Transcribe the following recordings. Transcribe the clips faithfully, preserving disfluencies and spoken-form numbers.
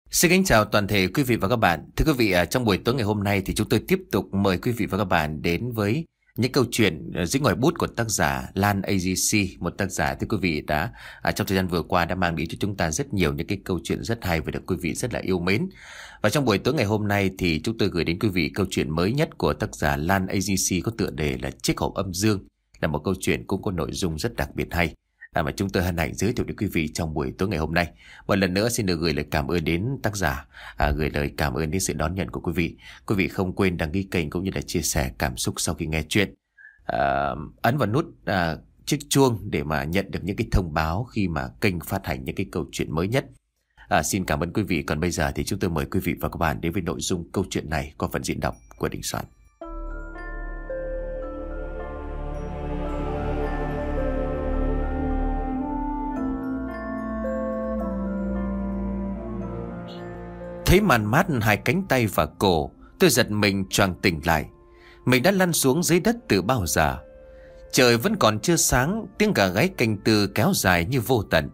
Xin kính chào toàn thể quý vị và các bạn. Thưa quý vị, à, trong buổi tối ngày hôm nay thì chúng tôi tiếp tục mời quý vị và các bạn đến với những câu chuyện à, dưới ngòi bút của tác giả Lan a giê xê, một tác giả thưa quý vị đã à, trong thời gian vừa qua đã mang đến cho chúng ta rất nhiều những cái câu chuyện rất hay và được quý vị rất là yêu mến. Và trong buổi tối ngày hôm nay thì chúng tôi gửi đến quý vị câu chuyện mới nhất của tác giả Lan a giê xê có tựa đề là Chiếc hộp âm dương, là một câu chuyện cũng có nội dung rất đặc biệt hay. À, mà chúng tôi hân hạnh giới thiệu đến quý vị trong buổi tối ngày hôm nay. Một lần nữa xin được gửi lời cảm ơn đến tác giả, à, gửi lời cảm ơn đến sự đón nhận của quý vị. Quý vị không quên đăng ký kênh cũng như là chia sẻ cảm xúc sau khi nghe chuyện. À, ấn vào nút à, chiếc chuông để mà nhận được những cái thông báo khi mà kênh phát hành những cái câu chuyện mới nhất. À, xin cảm ơn quý vị. Còn bây giờ thì chúng tôi mời quý vị và các bạn đến với nội dung câu chuyện này qua phần diễn đọc của Đình Soạn. Thấy màn mát hai cánh tay và cổ, tôi giật mình choàng tỉnh lại. Mình đã lăn xuống dưới đất từ bao giờ. Trời vẫn còn chưa sáng, tiếng gà gáy canh tư kéo dài như vô tận.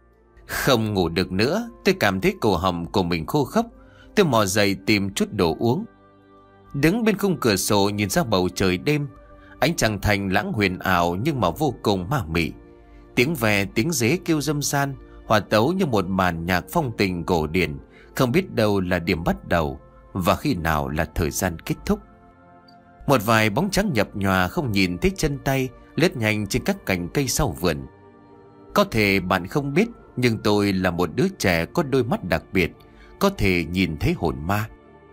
Không ngủ được nữa, tôi cảm thấy cổ họng của mình khô khốc. Tôi mò dậy tìm chút đồ uống. Đứng bên khung cửa sổ nhìn ra bầu trời đêm, ánh trăng thành lãng huyền ảo nhưng mà vô cùng ma mị. Tiếng ve tiếng dế kêu râm ran, hòa tấu như một màn nhạc phong tình cổ điển. Không biết đâu là điểm bắt đầu và khi nào là thời gian kết thúc. Một vài bóng trắng nhập nhòa không nhìn thấy chân tay lướt nhanh trên các cành cây sau vườn. Có thể bạn không biết, nhưng tôi là một đứa trẻ có đôi mắt đặc biệt, có thể nhìn thấy hồn ma.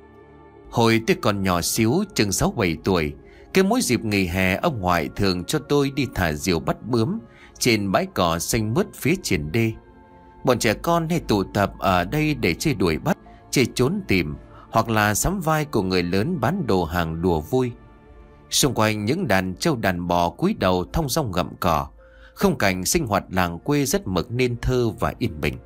Hồi tôi còn nhỏ xíu, chừng sáu bảy tuổi, cái mỗi dịp nghỉ hè ông ngoại thường cho tôi đi thả diều bắt bướm trên bãi cỏ xanh mướt phía triển đê. Bọn trẻ con hay tụ tập ở đây để chơi đuổi bắt, chơi trốn tìm, hoặc là sắm vai của người lớn bán đồ hàng đùa vui. Xung quanh những đàn trâu đàn bò cúi đầu thong dong gặm cỏ, khung cảnh sinh hoạt làng quê rất mực nên thơ và yên bình.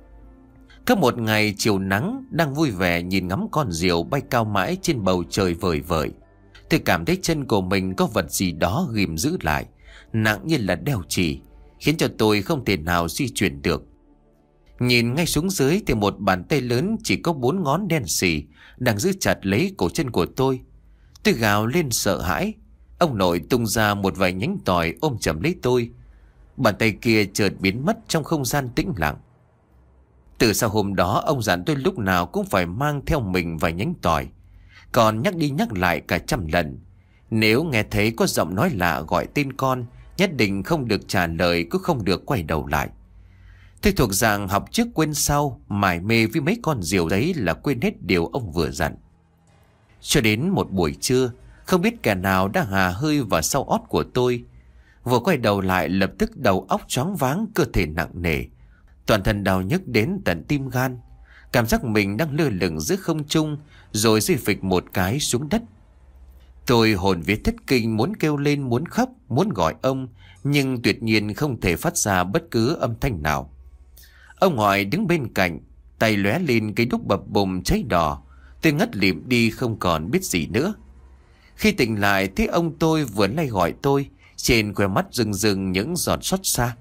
Có một ngày chiều nắng, đang vui vẻ nhìn ngắm con diều bay cao mãi trên bầu trời vời vợi, tôi cảm thấy chân của mình có vật gì đó ghim giữ lại, nặng như là đeo chì, khiến cho tôi không thể nào di chuyển được. Nhìn ngay xuống dưới thì một bàn tay lớn chỉ có bốn ngón đen xì đang giữ chặt lấy cổ chân của tôi. Tôi gào lên sợ hãi. Ông nội tung ra một vài nhánh tỏi ôm chầm lấy tôi. Bàn tay kia chợt biến mất trong không gian tĩnh lặng. Từ sau hôm đó ông dặn tôi lúc nào cũng phải mang theo mình vài nhánh tỏi, còn nhắc đi nhắc lại cả trăm lần. Nếu nghe thấy có giọng nói lạ gọi tên con, nhất định không được trả lời, cũng không được quay đầu lại. Tôi thuộc dạng học trước quên sau, mải mê với mấy con diều đấy là quên hết điều ông vừa dặn. Cho đến một buổi trưa, không biết kẻ nào đã hà hơi vào sau ót của tôi. Vừa quay đầu lại lập tức đầu óc choáng váng, cơ thể nặng nề, toàn thân đau nhức đến tận tim gan. Cảm giác mình đang lơ lửng giữa không trung, rồi rơi phịch một cái xuống đất. Tôi hồn vía thất kinh, muốn kêu lên, muốn khóc, muốn gọi ông, nhưng tuyệt nhiên không thể phát ra bất cứ âm thanh nào. Ông ngoại đứng bên cạnh, tay lóe lên cái đúc bập bùng cháy đỏ. Tôi ngất lịm đi không còn biết gì nữa. Khi tỉnh lại thấy ông tôi vừa lay gọi tôi, trên khóe mắt rưng rưng những giọt xót xa.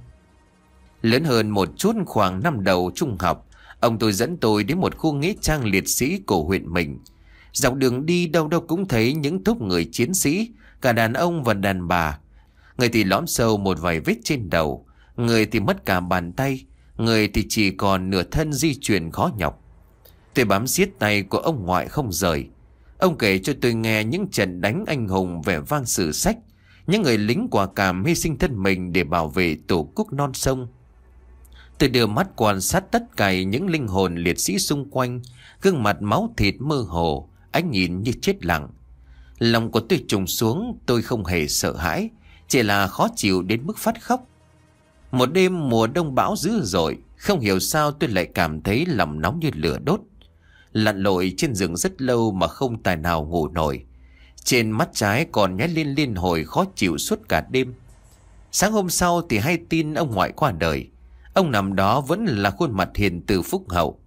Lớn hơn một chút, khoảng năm đầu trung học, ông tôi dẫn tôi đến một khu nghĩa trang liệt sĩ của huyện mình. Dọc đường đi đâu đâu cũng thấy những tốp người chiến sĩ, cả đàn ông và đàn bà. Người thì lõm sâu một vài vết trên đầu, người thì mất cả bàn tay, người thì chỉ còn nửa thân di chuyển khó nhọc. Tôi bám siết tay của ông ngoại không rời. Ông kể cho tôi nghe những trận đánh anh hùng vẻ vang sử sách, những người lính quả cảm hy sinh thân mình để bảo vệ tổ quốc non sông. Tôi đưa mắt quan sát tất cả những linh hồn liệt sĩ xung quanh, gương mặt máu thịt mơ hồ, ánh nhìn như chết lặng. Lòng của tôi trùng xuống, tôi không hề sợ hãi, chỉ là khó chịu đến mức phát khóc. Một đêm mùa đông bão dữ dội, không hiểu sao tôi lại cảm thấy lòng nóng như lửa đốt. Lặn lội trên giường rất lâu mà không tài nào ngủ nổi. Trên mắt trái còn nhói lên liên hồi khó chịu suốt cả đêm. Sáng hôm sau thì hay tin ông ngoại qua đời. Ông nằm đó vẫn là khuôn mặt hiền từ phúc hậu,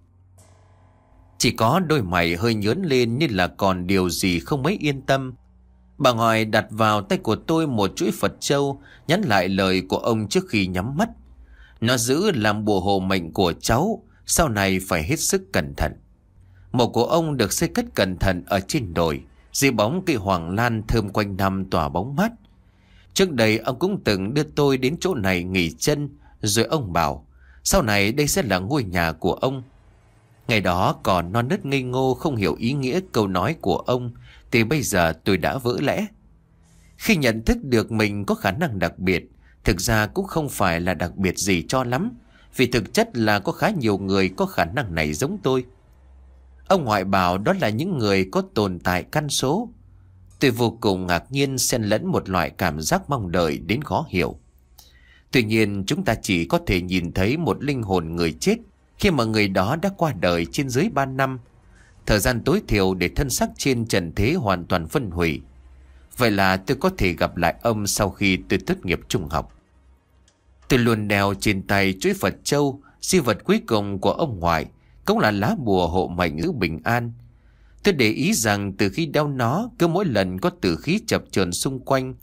chỉ có đôi mày hơi nhớn lên như là còn điều gì không mấy yên tâm. Bà ngoại đặt vào tay của tôi một chuỗi Phật châu, nhắn lại lời của ông trước khi nhắm mắt. Nó giữ làm bùa hộ mệnh của cháu, sau này phải hết sức cẩn thận. Mộ của ông được xây cất cẩn thận ở trên đồi, dưới bóng cây hoàng lan thơm quanh năm tỏa bóng mát. Trước đây ông cũng từng đưa tôi đến chỗ này nghỉ chân, rồi ông bảo sau này đây sẽ là ngôi nhà của ông. Ngày đó còn non nớt ngây ngô không hiểu ý nghĩa câu nói của ông, thì bây giờ tôi đã vỡ lẽ. Khi nhận thức được mình có khả năng đặc biệt, thực ra cũng không phải là đặc biệt gì cho lắm, vì thực chất là có khá nhiều người có khả năng này giống tôi. Ông ngoại bảo đó là những người có tồn tại căn số. Tôi vô cùng ngạc nhiên, xen lẫn một loại cảm giác mong đợi đến khó hiểu. Tuy nhiên chúng ta chỉ có thể nhìn thấy một linh hồn người chết khi mà người đó đã qua đời trên dưới ba năm, thời gian tối thiểu để thân xác trên trần thế hoàn toàn phân hủy. Vậy là tôi có thể gặp lại ông sau khi tôi tốt nghiệp trung học. Tôi luôn đeo trên tay chuỗi Phật châu, di vật cuối cùng của ông ngoại, cũng là lá bùa hộ mệnh giữ bình an. Tôi để ý rằng từ khi đeo nó, cứ mỗi lần có tử khí chập chờn xung quanh,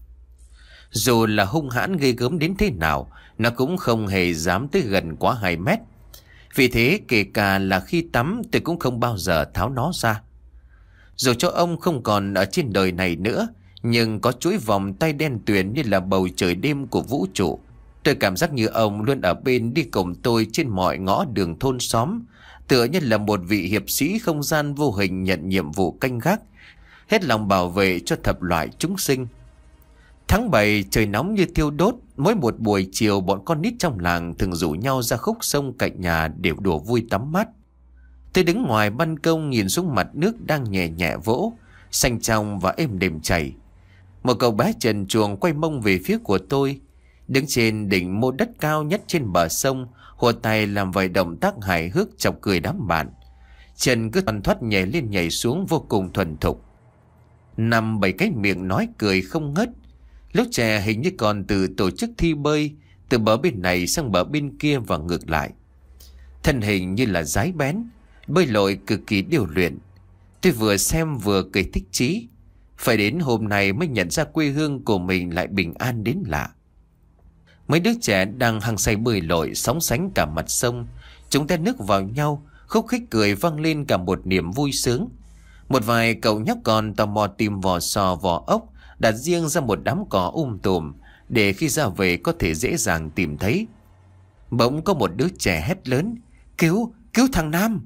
dù là hung hãn ghê gớm đến thế nào, nó cũng không hề dám tới gần quá hai mét. Vì thế kể cả là khi tắm, tôi cũng không bao giờ tháo nó ra. Dù cho ông không còn ở trên đời này nữa, nhưng có chuỗi vòng tay đen tuyền như là bầu trời đêm của vũ trụ. Tôi cảm giác như ông luôn ở bên đi cùng tôi trên mọi ngõ đường thôn xóm, tựa như là một vị hiệp sĩ không gian vô hình nhận nhiệm vụ canh gác, hết lòng bảo vệ cho thập loại chúng sinh. Tháng bảy trời nóng như thiêu đốt, mỗi một buổi chiều bọn con nít trong làng thường rủ nhau ra khúc sông cạnh nhà để đùa vui tắm mát. Tôi đứng ngoài ban công nhìn xuống mặt nước đang nhẹ nhẹ vỗ, xanh trong và êm đềm chảy. Một cậu bé trần truồng quay mông về phía của tôi, đứng trên đỉnh mô đất cao nhất trên bờ sông, hùa tay làm vài động tác hài hước chọc cười đám bạn. Chân cứ thoăn thoắt nhảy lên nhảy xuống vô cùng thuần thục. Năm bảy cái miệng nói cười không ngớt. Lúc trẻ hình như còn từ tổ chức thi bơi, từ bờ bên này sang bờ bên kia và ngược lại. Thân hình như là dái bén, bơi lội cực kỳ điều luyện. Tôi vừa xem vừa cười thích chí. Phải đến hôm nay mới nhận ra quê hương của mình lại bình an đến lạ. Mấy đứa trẻ đang hăng say bơi lội, sóng sánh cả mặt sông. Chúng ta nước vào nhau, khúc khích cười vang lên cả một niềm vui sướng. Một vài cậu nhóc còn tò mò tìm vỏ sò vỏ ốc, đặt riêng ra một đám cỏ um tùm, để khi ra về có thể dễ dàng tìm thấy. Bỗng có một đứa trẻ hét lớn: Cứu, cứu thằng Nam!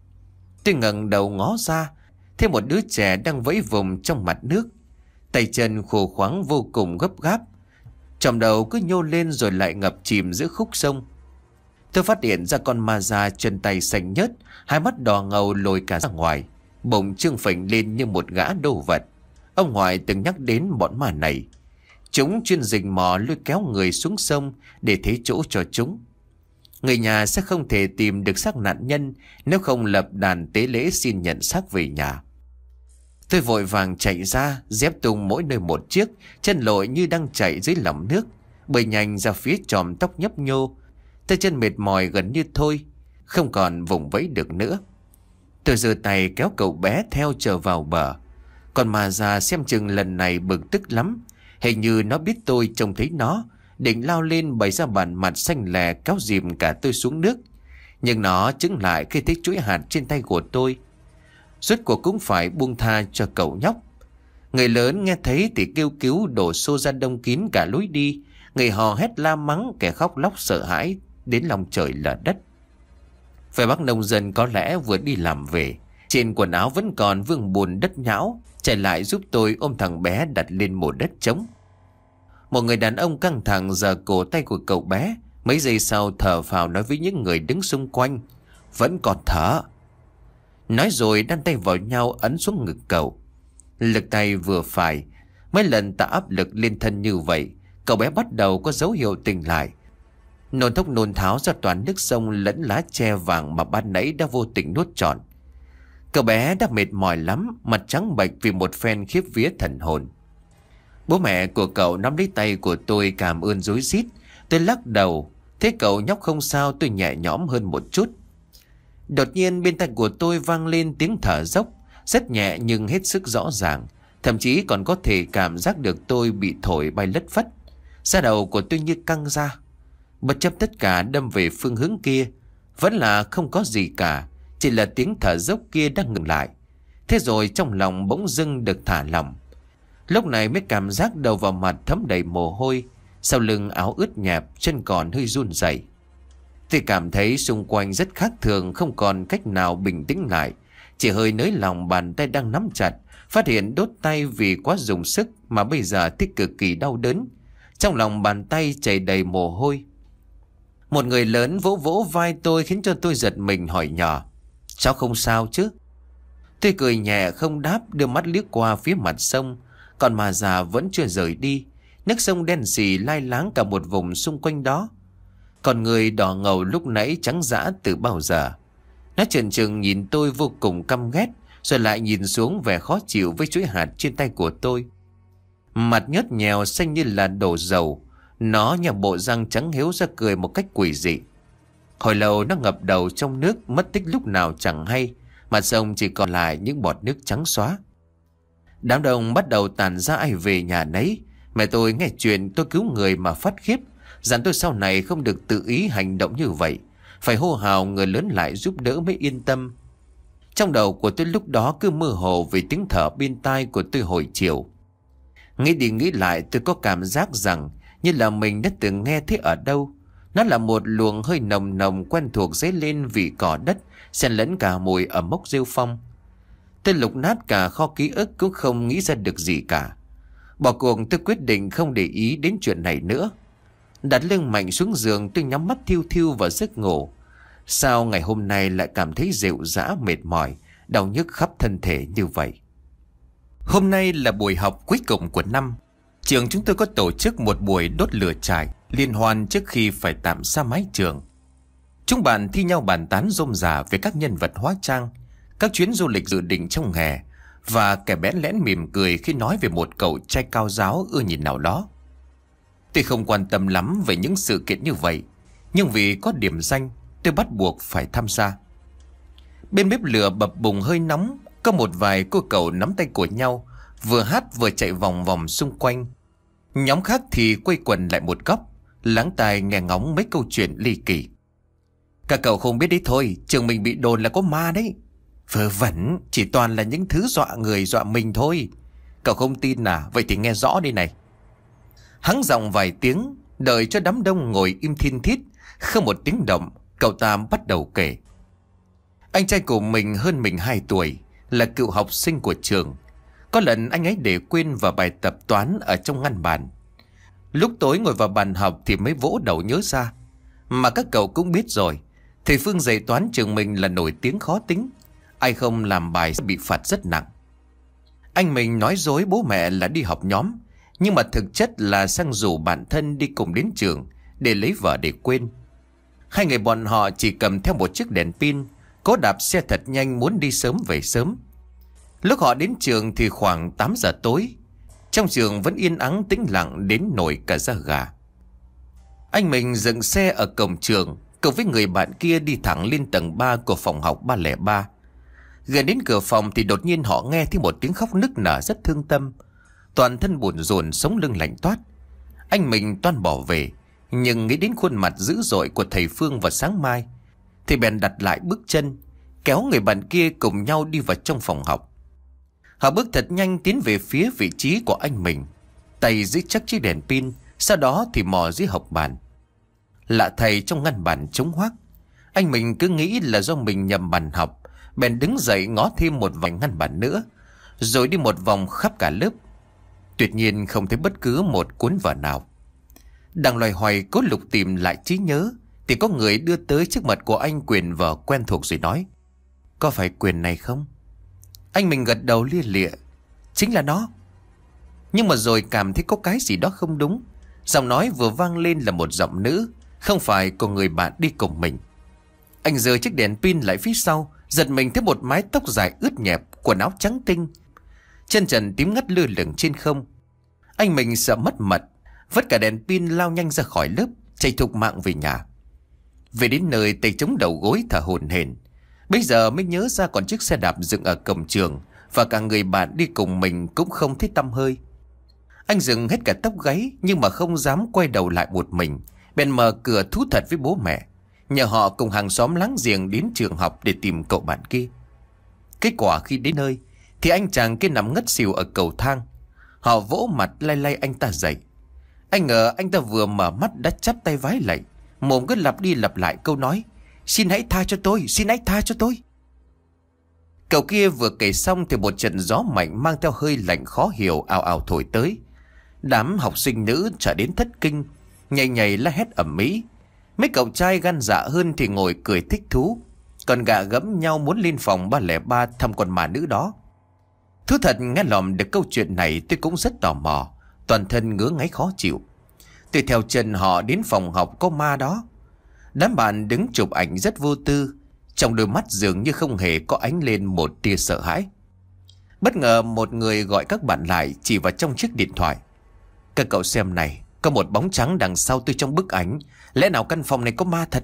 Tôi ngẩng đầu ngó ra, thấy một đứa trẻ đang vẫy vùng trong mặt nước, tay chân khô khoắng vô cùng gấp gáp, chòm đầu cứ nhô lên rồi lại ngập chìm giữa khúc sông. Tôi phát hiện ra con ma da chân tay xanh nhớt, hai mắt đỏ ngầu lồi cả ra ngoài, bụng trương phình lên như một gã đồ vật. Ông ngoại từng nhắc đến bọn ma này. Chúng chuyên rình mò lôi kéo người xuống sông để thế chỗ cho chúng. Người nhà sẽ không thể tìm được xác nạn nhân nếu không lập đàn tế lễ xin nhận xác về nhà. Tôi vội vàng chạy ra, dép tung mỗi nơi một chiếc, chân lội như đang chạy dưới lòng nước, bơi nhanh ra phía chòm tóc nhấp nhô. Tay chân mệt mỏi gần như thôi, không còn vùng vẫy được nữa. Tôi giơ tay kéo cậu bé theo trở vào bờ. Còn mà già xem chừng lần này bực tức lắm, hình như nó biết tôi trông thấy nó, định lao lên bày ra bản mặt xanh lè kéo dìm cả tôi xuống nước. Nhưng nó chững lại khi thấy chuỗi hạt trên tay của tôi. Rốt cuộc cũng phải buông tha cho cậu nhóc. Người lớn nghe thấy thì kêu cứu đổ xô ra đông kín cả lối đi. Người hò hét la mắng, kẻ khóc lóc sợ hãi đến lòng trời lở đất. Phải bác nông dân có lẽ vừa đi làm về, trên quần áo vẫn còn vương bùn đất nhão, chạy lại giúp tôi ôm thằng bé đặt lên một đất trống. Một người đàn ông căng thẳng giở cổ tay của cậu bé, mấy giây sau thở phào nói với những người đứng xung quanh: Vẫn còn thở. Nói rồi đan tay vào nhau ấn xuống ngực cậu. Lực tay vừa phải, mấy lần tạo áp lực lên thân như vậy, cậu bé bắt đầu có dấu hiệu tỉnh lại. Nôn thốc nôn tháo ra toàn nước sông lẫn lá tre vàng mà ban nãy đã vô tình nuốt trọn. Cậu bé đã mệt mỏi lắm, mặt trắng bệch vì một phen khiếp vía thần hồn. Bố mẹ của cậu nắm lấy tay của tôi cảm ơn rối rít. Tôi lắc đầu, thấy cậu nhóc không sao tôi nhẹ nhõm hơn một chút. Đột nhiên bên tai của tôi vang lên tiếng thở dốc, rất nhẹ nhưng hết sức rõ ràng. Thậm chí còn có thể cảm giác được tôi bị thổi bay lất phất. Da đầu của tôi như căng ra. Bất chấp tất cả đâm về phương hướng kia. Vẫn là không có gì cả, chỉ là tiếng thở dốc kia đang ngừng lại. Thế rồi trong lòng bỗng dưng được thả lỏng. Lúc này mới cảm giác đầu vào mặt thấm đầy mồ hôi, sau lưng áo ướt nhẹp, chân còn hơi run rẩy. Tôi cảm thấy xung quanh rất khác thường, không còn cách nào bình tĩnh lại. Chỉ hơi nới lòng bàn tay đang nắm chặt, phát hiện đốt tay vì quá dùng sức mà bây giờ thấy cực kỳ đau đớn. Trong lòng bàn tay chảy đầy mồ hôi. Một người lớn vỗ vỗ vai tôi khiến cho tôi giật mình hỏi nhỏ: "Cháu không sao chứ?" Tôi cười nhẹ không đáp, đưa mắt liếc qua phía mặt sông. Còn mà già vẫn chưa rời đi. Nước sông đen sì lai láng cả một vùng xung quanh đó. Còn người đỏ ngầu lúc nãy trắng dã từ bao giờ. Nó chần chừng nhìn tôi vô cùng căm ghét, rồi lại nhìn xuống vẻ khó chịu với chuỗi hạt trên tay của tôi. Mặt nhớt nhèo xanh như là đổ dầu. Nó nhả bộ răng trắng hiếu ra cười một cách quỷ dị. Hồi lâu nó ngập đầu trong nước, mất tích lúc nào chẳng hay. Mặt sông chỉ còn lại những bọt nước trắng xóa. Đám đông bắt đầu tàn ra ai về nhà nấy. Mẹ tôi nghe chuyện tôi cứu người mà phát khiếp, dặn tôi sau này không được tự ý hành động như vậy, phải hô hào người lớn lại giúp đỡ mới yên tâm. Trong đầu của tôi lúc đó cứ mơ hồ vì tiếng thở bên tai của tôi hồi chiều. Nghĩ đi nghĩ lại tôi có cảm giác rằng như là mình đã từng nghe thấy ở đâu. Nó là một luồng hơi nồng nồng quen thuộc dấy lên vị cỏ đất, xen lẫn cả mùi ở mốc rêu phong. Tôi lục nát cả kho ký ức cũng không nghĩ ra được gì cả. Bỏ cuộc tôi quyết định không để ý đến chuyện này nữa. Đặt lưng mạnh xuống giường, tôi nhắm mắt thiêu thiêu vào giấc ngủ. Sao ngày hôm nay lại cảm thấy rệu rã mệt mỏi, đau nhức khắp thân thể như vậy? Hôm nay là buổi học cuối cùng của năm. Trường chúng tôi có tổ chức một buổi đốt lửa trại liên hoan trước khi phải tạm xa mái trường. Chúng bạn thi nhau bàn tán rôm rả về các nhân vật hóa trang, các chuyến du lịch dự định trong hè, và kẻ bẽn lẽn mỉm cười khi nói về một cậu trai cao ráo ưa nhìn nào đó. Tôi không quan tâm lắm về những sự kiện như vậy, nhưng vì có điểm danh, tôi bắt buộc phải tham gia. Bên bếp lửa bập bùng hơi nóng, có một vài cô cậu nắm tay của nhau, vừa hát vừa chạy vòng vòng xung quanh. Nhóm khác thì quây quần lại một góc, lắng tai nghe ngóng mấy câu chuyện ly kỳ. Các cậu không biết đấy thôi, trường mình bị đồn là có ma đấy. Vớ vẩn, chỉ toàn là những thứ dọa người dọa mình thôi. Cậu không tin à? Vậy thì nghe rõ đây này. Hắng giọng vài tiếng, đợi cho đám đông ngồi im thiên thít, không một tiếng động, cậu ta bắt đầu kể. Anh trai của mình hơn mình hai tuổi, là cựu học sinh của trường. Có lần anh ấy để quên vào bài tập toán ở trong ngăn bàn. Lúc tối ngồi vào bàn học thì mới vỗ đầu nhớ ra. Mà các cậu cũng biết rồi, thầy Phương dạy toán trường mình là nổi tiếng khó tính. Ai không làm bài sẽ bị phạt rất nặng. Anh mình nói dối bố mẹ là đi học nhóm, nhưng mà thực chất là sang rủ bạn thân đi cùng đến trường để lấy vợ để quên. Hai người bọn họ chỉ cầm theo một chiếc đèn pin, cố đạp xe thật nhanh muốn đi sớm về sớm. Lúc họ đến trường thì khoảng tám giờ tối. Trong trường vẫn yên ắng tĩnh lặng đến nổi cả da gà. Anh mình dừng xe ở cổng trường, cùng với người bạn kia đi thẳng lên tầng ba của phòng học ba không ba. Gần đến cửa phòng thì đột nhiên họ nghe thấy một tiếng khóc nức nở rất thương tâm. Toàn thân buồn rùn, sống lưng lạnh toát. Anh mình toan bỏ về, nhưng nghĩ đến khuôn mặt dữ dội của thầy Phương vào sáng mai thì bèn đặt lại bước chân, kéo người bạn kia cùng nhau đi vào trong phòng học. Họ bước thật nhanh tiến về phía vị trí của anh mình, tay giữ chắc chiếc đèn pin, sau đó thì mò dưới học bàn. Lạ thầy, trong ngăn bàn trống hoác. Anh mình cứ nghĩ là do mình nhầm bàn học, bèn đứng dậy ngó thêm một vài ngăn bàn nữa, rồi đi một vòng khắp cả lớp. Tuyệt nhiên không thấy bất cứ một cuốn vở nào. Đang loay hoay cố lục tìm lại trí nhớ thì có người đưa tới trước mặt của anh quyển vở quen thuộc rồi nói: "Có phải quyển này không?" Anh mình gật đầu lia lịa: "Chính là nó." Nhưng mà rồi cảm thấy có cái gì đó không đúng. Giọng nói vừa vang lên là một giọng nữ, không phải của người bạn đi cùng mình. Anh giơ chiếc đèn pin lại phía sau, giật mình thấy một mái tóc dài ướt nhẹp, quần áo trắng tinh, chân trần tím ngắt lơ lửng trên không. Anh mình sợ mất mật, vứt cả đèn pin lao nhanh ra khỏi lớp, chạy thục mạng về nhà. Về đến nơi tay chống đầu gối thở hổn hển. Bây giờ mới nhớ ra còn chiếc xe đạp dựng ở cổng trường, và cả người bạn đi cùng mình cũng không thấy tăm hơi. Anh dừng hết cả tóc gáy, nhưng mà không dám quay đầu lại một mình, bèn mở cửa thú thật với bố mẹ. nhờ họ cùng hàng xóm láng giềng đến trường học để tìm cậu bạn kia. Kết quả khi đến nơi thì anh chàng kia nằm ngất xỉu ở cầu thang. Họ vỗ mặt lay lay anh ta dậy. Anh ngờ anh ta vừa mở mắt đã chắp tay vái lạy, mồm cứ lặp đi lặp lại câu nói: "Xin hãy tha cho tôi, xin hãy tha cho tôi." Cậu kia vừa kể xong thì một trận gió mạnh mang theo hơi lạnh khó hiểu ào ào thổi tới. Đám học sinh nữ trở đến thất kinh, nhảy nhảy la hét ầm ĩ. Mấy cậu trai gan dạ hơn thì ngồi cười thích thú, còn gạ gẫm nhau muốn lên phòng ba không ba thăm con ma nữ đó. Thú thật, nghe lòm được câu chuyện này tôi cũng rất tò mò, toàn thân ngứa ngáy khó chịu. Tôi theo chân họ đến phòng học có ma đó. Đám bạn đứng chụp ảnh rất vô tư, trong đôi mắt dường như không hề có ánh lên một tia sợ hãi. Bất ngờ một người gọi các bạn lại, chỉ vào trong chiếc điện thoại: "Các cậu xem này, có một bóng trắng đằng sau tôi trong bức ảnh. Lẽ nào căn phòng này có ma thật?"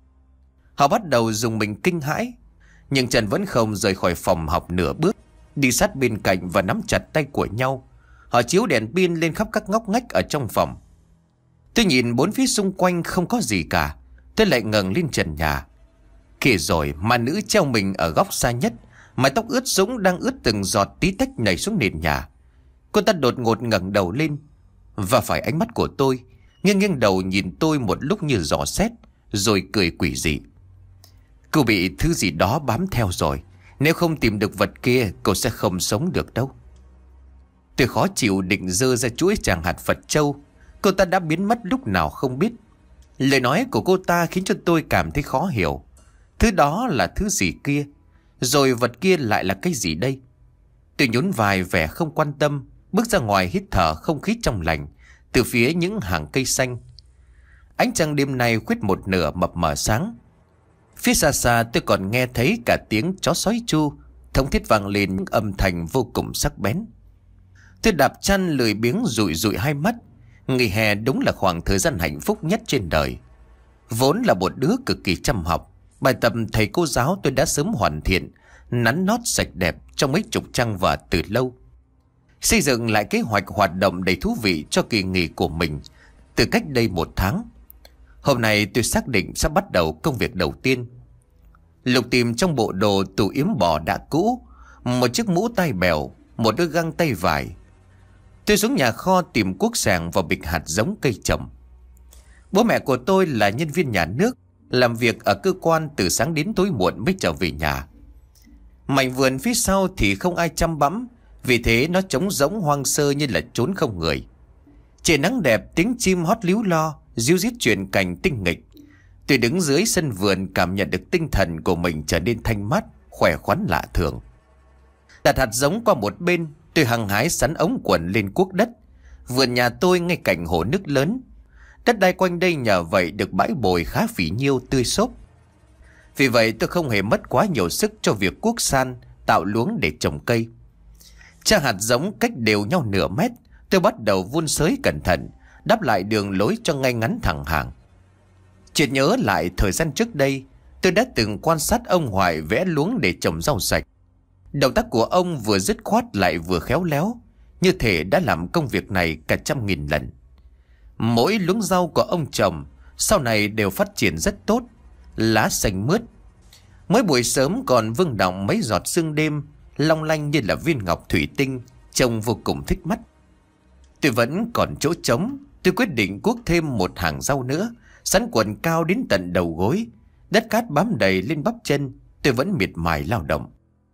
Họ bắt đầu dùng mình kinh hãi, nhưng Trần vẫn không rời khỏi phòng học nửa bước, đi sát bên cạnh và nắm chặt tay của nhau. Họ chiếu đèn pin lên khắp các ngóc ngách ở trong phòng. Tôi nhìn bốn phía xung quanh không có gì cả. Tôi lại ngẩng lên trần nhà. Kìa rồi, ma nữ treo mình ở góc xa nhất, mái tóc ướt sũng đang ướt từng giọt tí tách nảy xuống nền nhà. Cô ta đột ngột ngẩng đầu lên, và phải ánh mắt của tôi, nghiêng nghiêng đầu nhìn tôi một lúc như dò xét, rồi cười quỷ dị: "Cô bị thứ gì đó bám theo rồi. Nếu không tìm được vật kia, cô sẽ không sống được đâu." Tôi khó chịu định giơ ra chuỗi tràng hạt Phật châu. Cô ta đã biến mất lúc nào không biết. Lời nói của cô ta khiến cho tôi cảm thấy khó hiểu. Thứ đó là thứ gì kia? Rồi vật kia lại là cái gì đây? Tôi nhún vai vẻ không quan tâm, bước ra ngoài hít thở không khí trong lành từ phía những hàng cây xanh. Ánh trăng đêm nay khuyết một nửa mập mờ sáng. Phía xa xa tôi còn nghe thấy cả tiếng chó sói chu, thống thiết vang lên những âm thanh vô cùng sắc bén. Tôi đạp chăn lười biếng dụi dụi hai mắt. Nghỉ hè đúng là khoảng thời gian hạnh phúc nhất trên đời. Vốn là một đứa cực kỳ chăm học, bài tập thầy cô giáo tôi đã sớm hoàn thiện, nắn nót sạch đẹp trong mấy chục trang vở từ lâu. Xây dựng lại kế hoạch hoạt động đầy thú vị cho kỳ nghỉ của mình từ cách đây một tháng. Hôm nay tôi xác định sẽ bắt đầu công việc đầu tiên. Lục tìm trong bộ đồ tủ yếm bò đã cũ, một chiếc mũ tai bèo, một đôi găng tay vải. Tôi xuống nhà kho tìm cuốc sàng và bịch hạt giống cây trồng. Bố mẹ của tôi là nhân viên nhà nước, làm việc ở cơ quan từ sáng đến tối muộn mới trở về nhà. Mảnh vườn phía sau thì không ai chăm bẵm, vì thế nó trống rỗng hoang sơ như là chốn không người. Trời nắng đẹp, tiếng chim hót líu lo, ríu rít chuyện cảnh tinh nghịch. Tôi đứng dưới sân vườn cảm nhận được tinh thần của mình trở nên thanh mát, khỏe khoắn lạ thường. Đặt hạt giống qua một bên, tôi hăng hái sắn ống quần lên cuốc đất. Vườn nhà tôi ngay cạnh hồ nước lớn. Đất đai quanh đây nhờ vậy được bãi bồi khá phỉ nhiêu tươi xốp. Vì vậy tôi không hề mất quá nhiều sức cho việc cuốc san, tạo luống để trồng cây. Trang hạt giống cách đều nhau nửa mét, tôi bắt đầu vun xới cẩn thận, đắp lại đường lối cho ngay ngắn thẳng hàng. Chợt nhớ lại thời gian trước đây, tôi đã từng quan sát ông Hoài vẽ luống để trồng rau sạch. Động tác của ông vừa dứt khoát lại vừa khéo léo, như thể đã làm công việc này cả trăm nghìn lần. Mỗi luống rau của ông trồng sau này đều phát triển rất tốt, lá xanh mướt. Mới buổi sớm còn vương đọng mấy giọt sương đêm, long lanh như là viên ngọc thủy tinh, trông vô cùng thích mắt. Tôi vẫn còn chỗ trống, tôi quyết định cuốc thêm một hàng rau nữa, sắn quần cao đến tận đầu gối. Đất cát bám đầy lên bắp chân, tôi vẫn miệt mài lao động.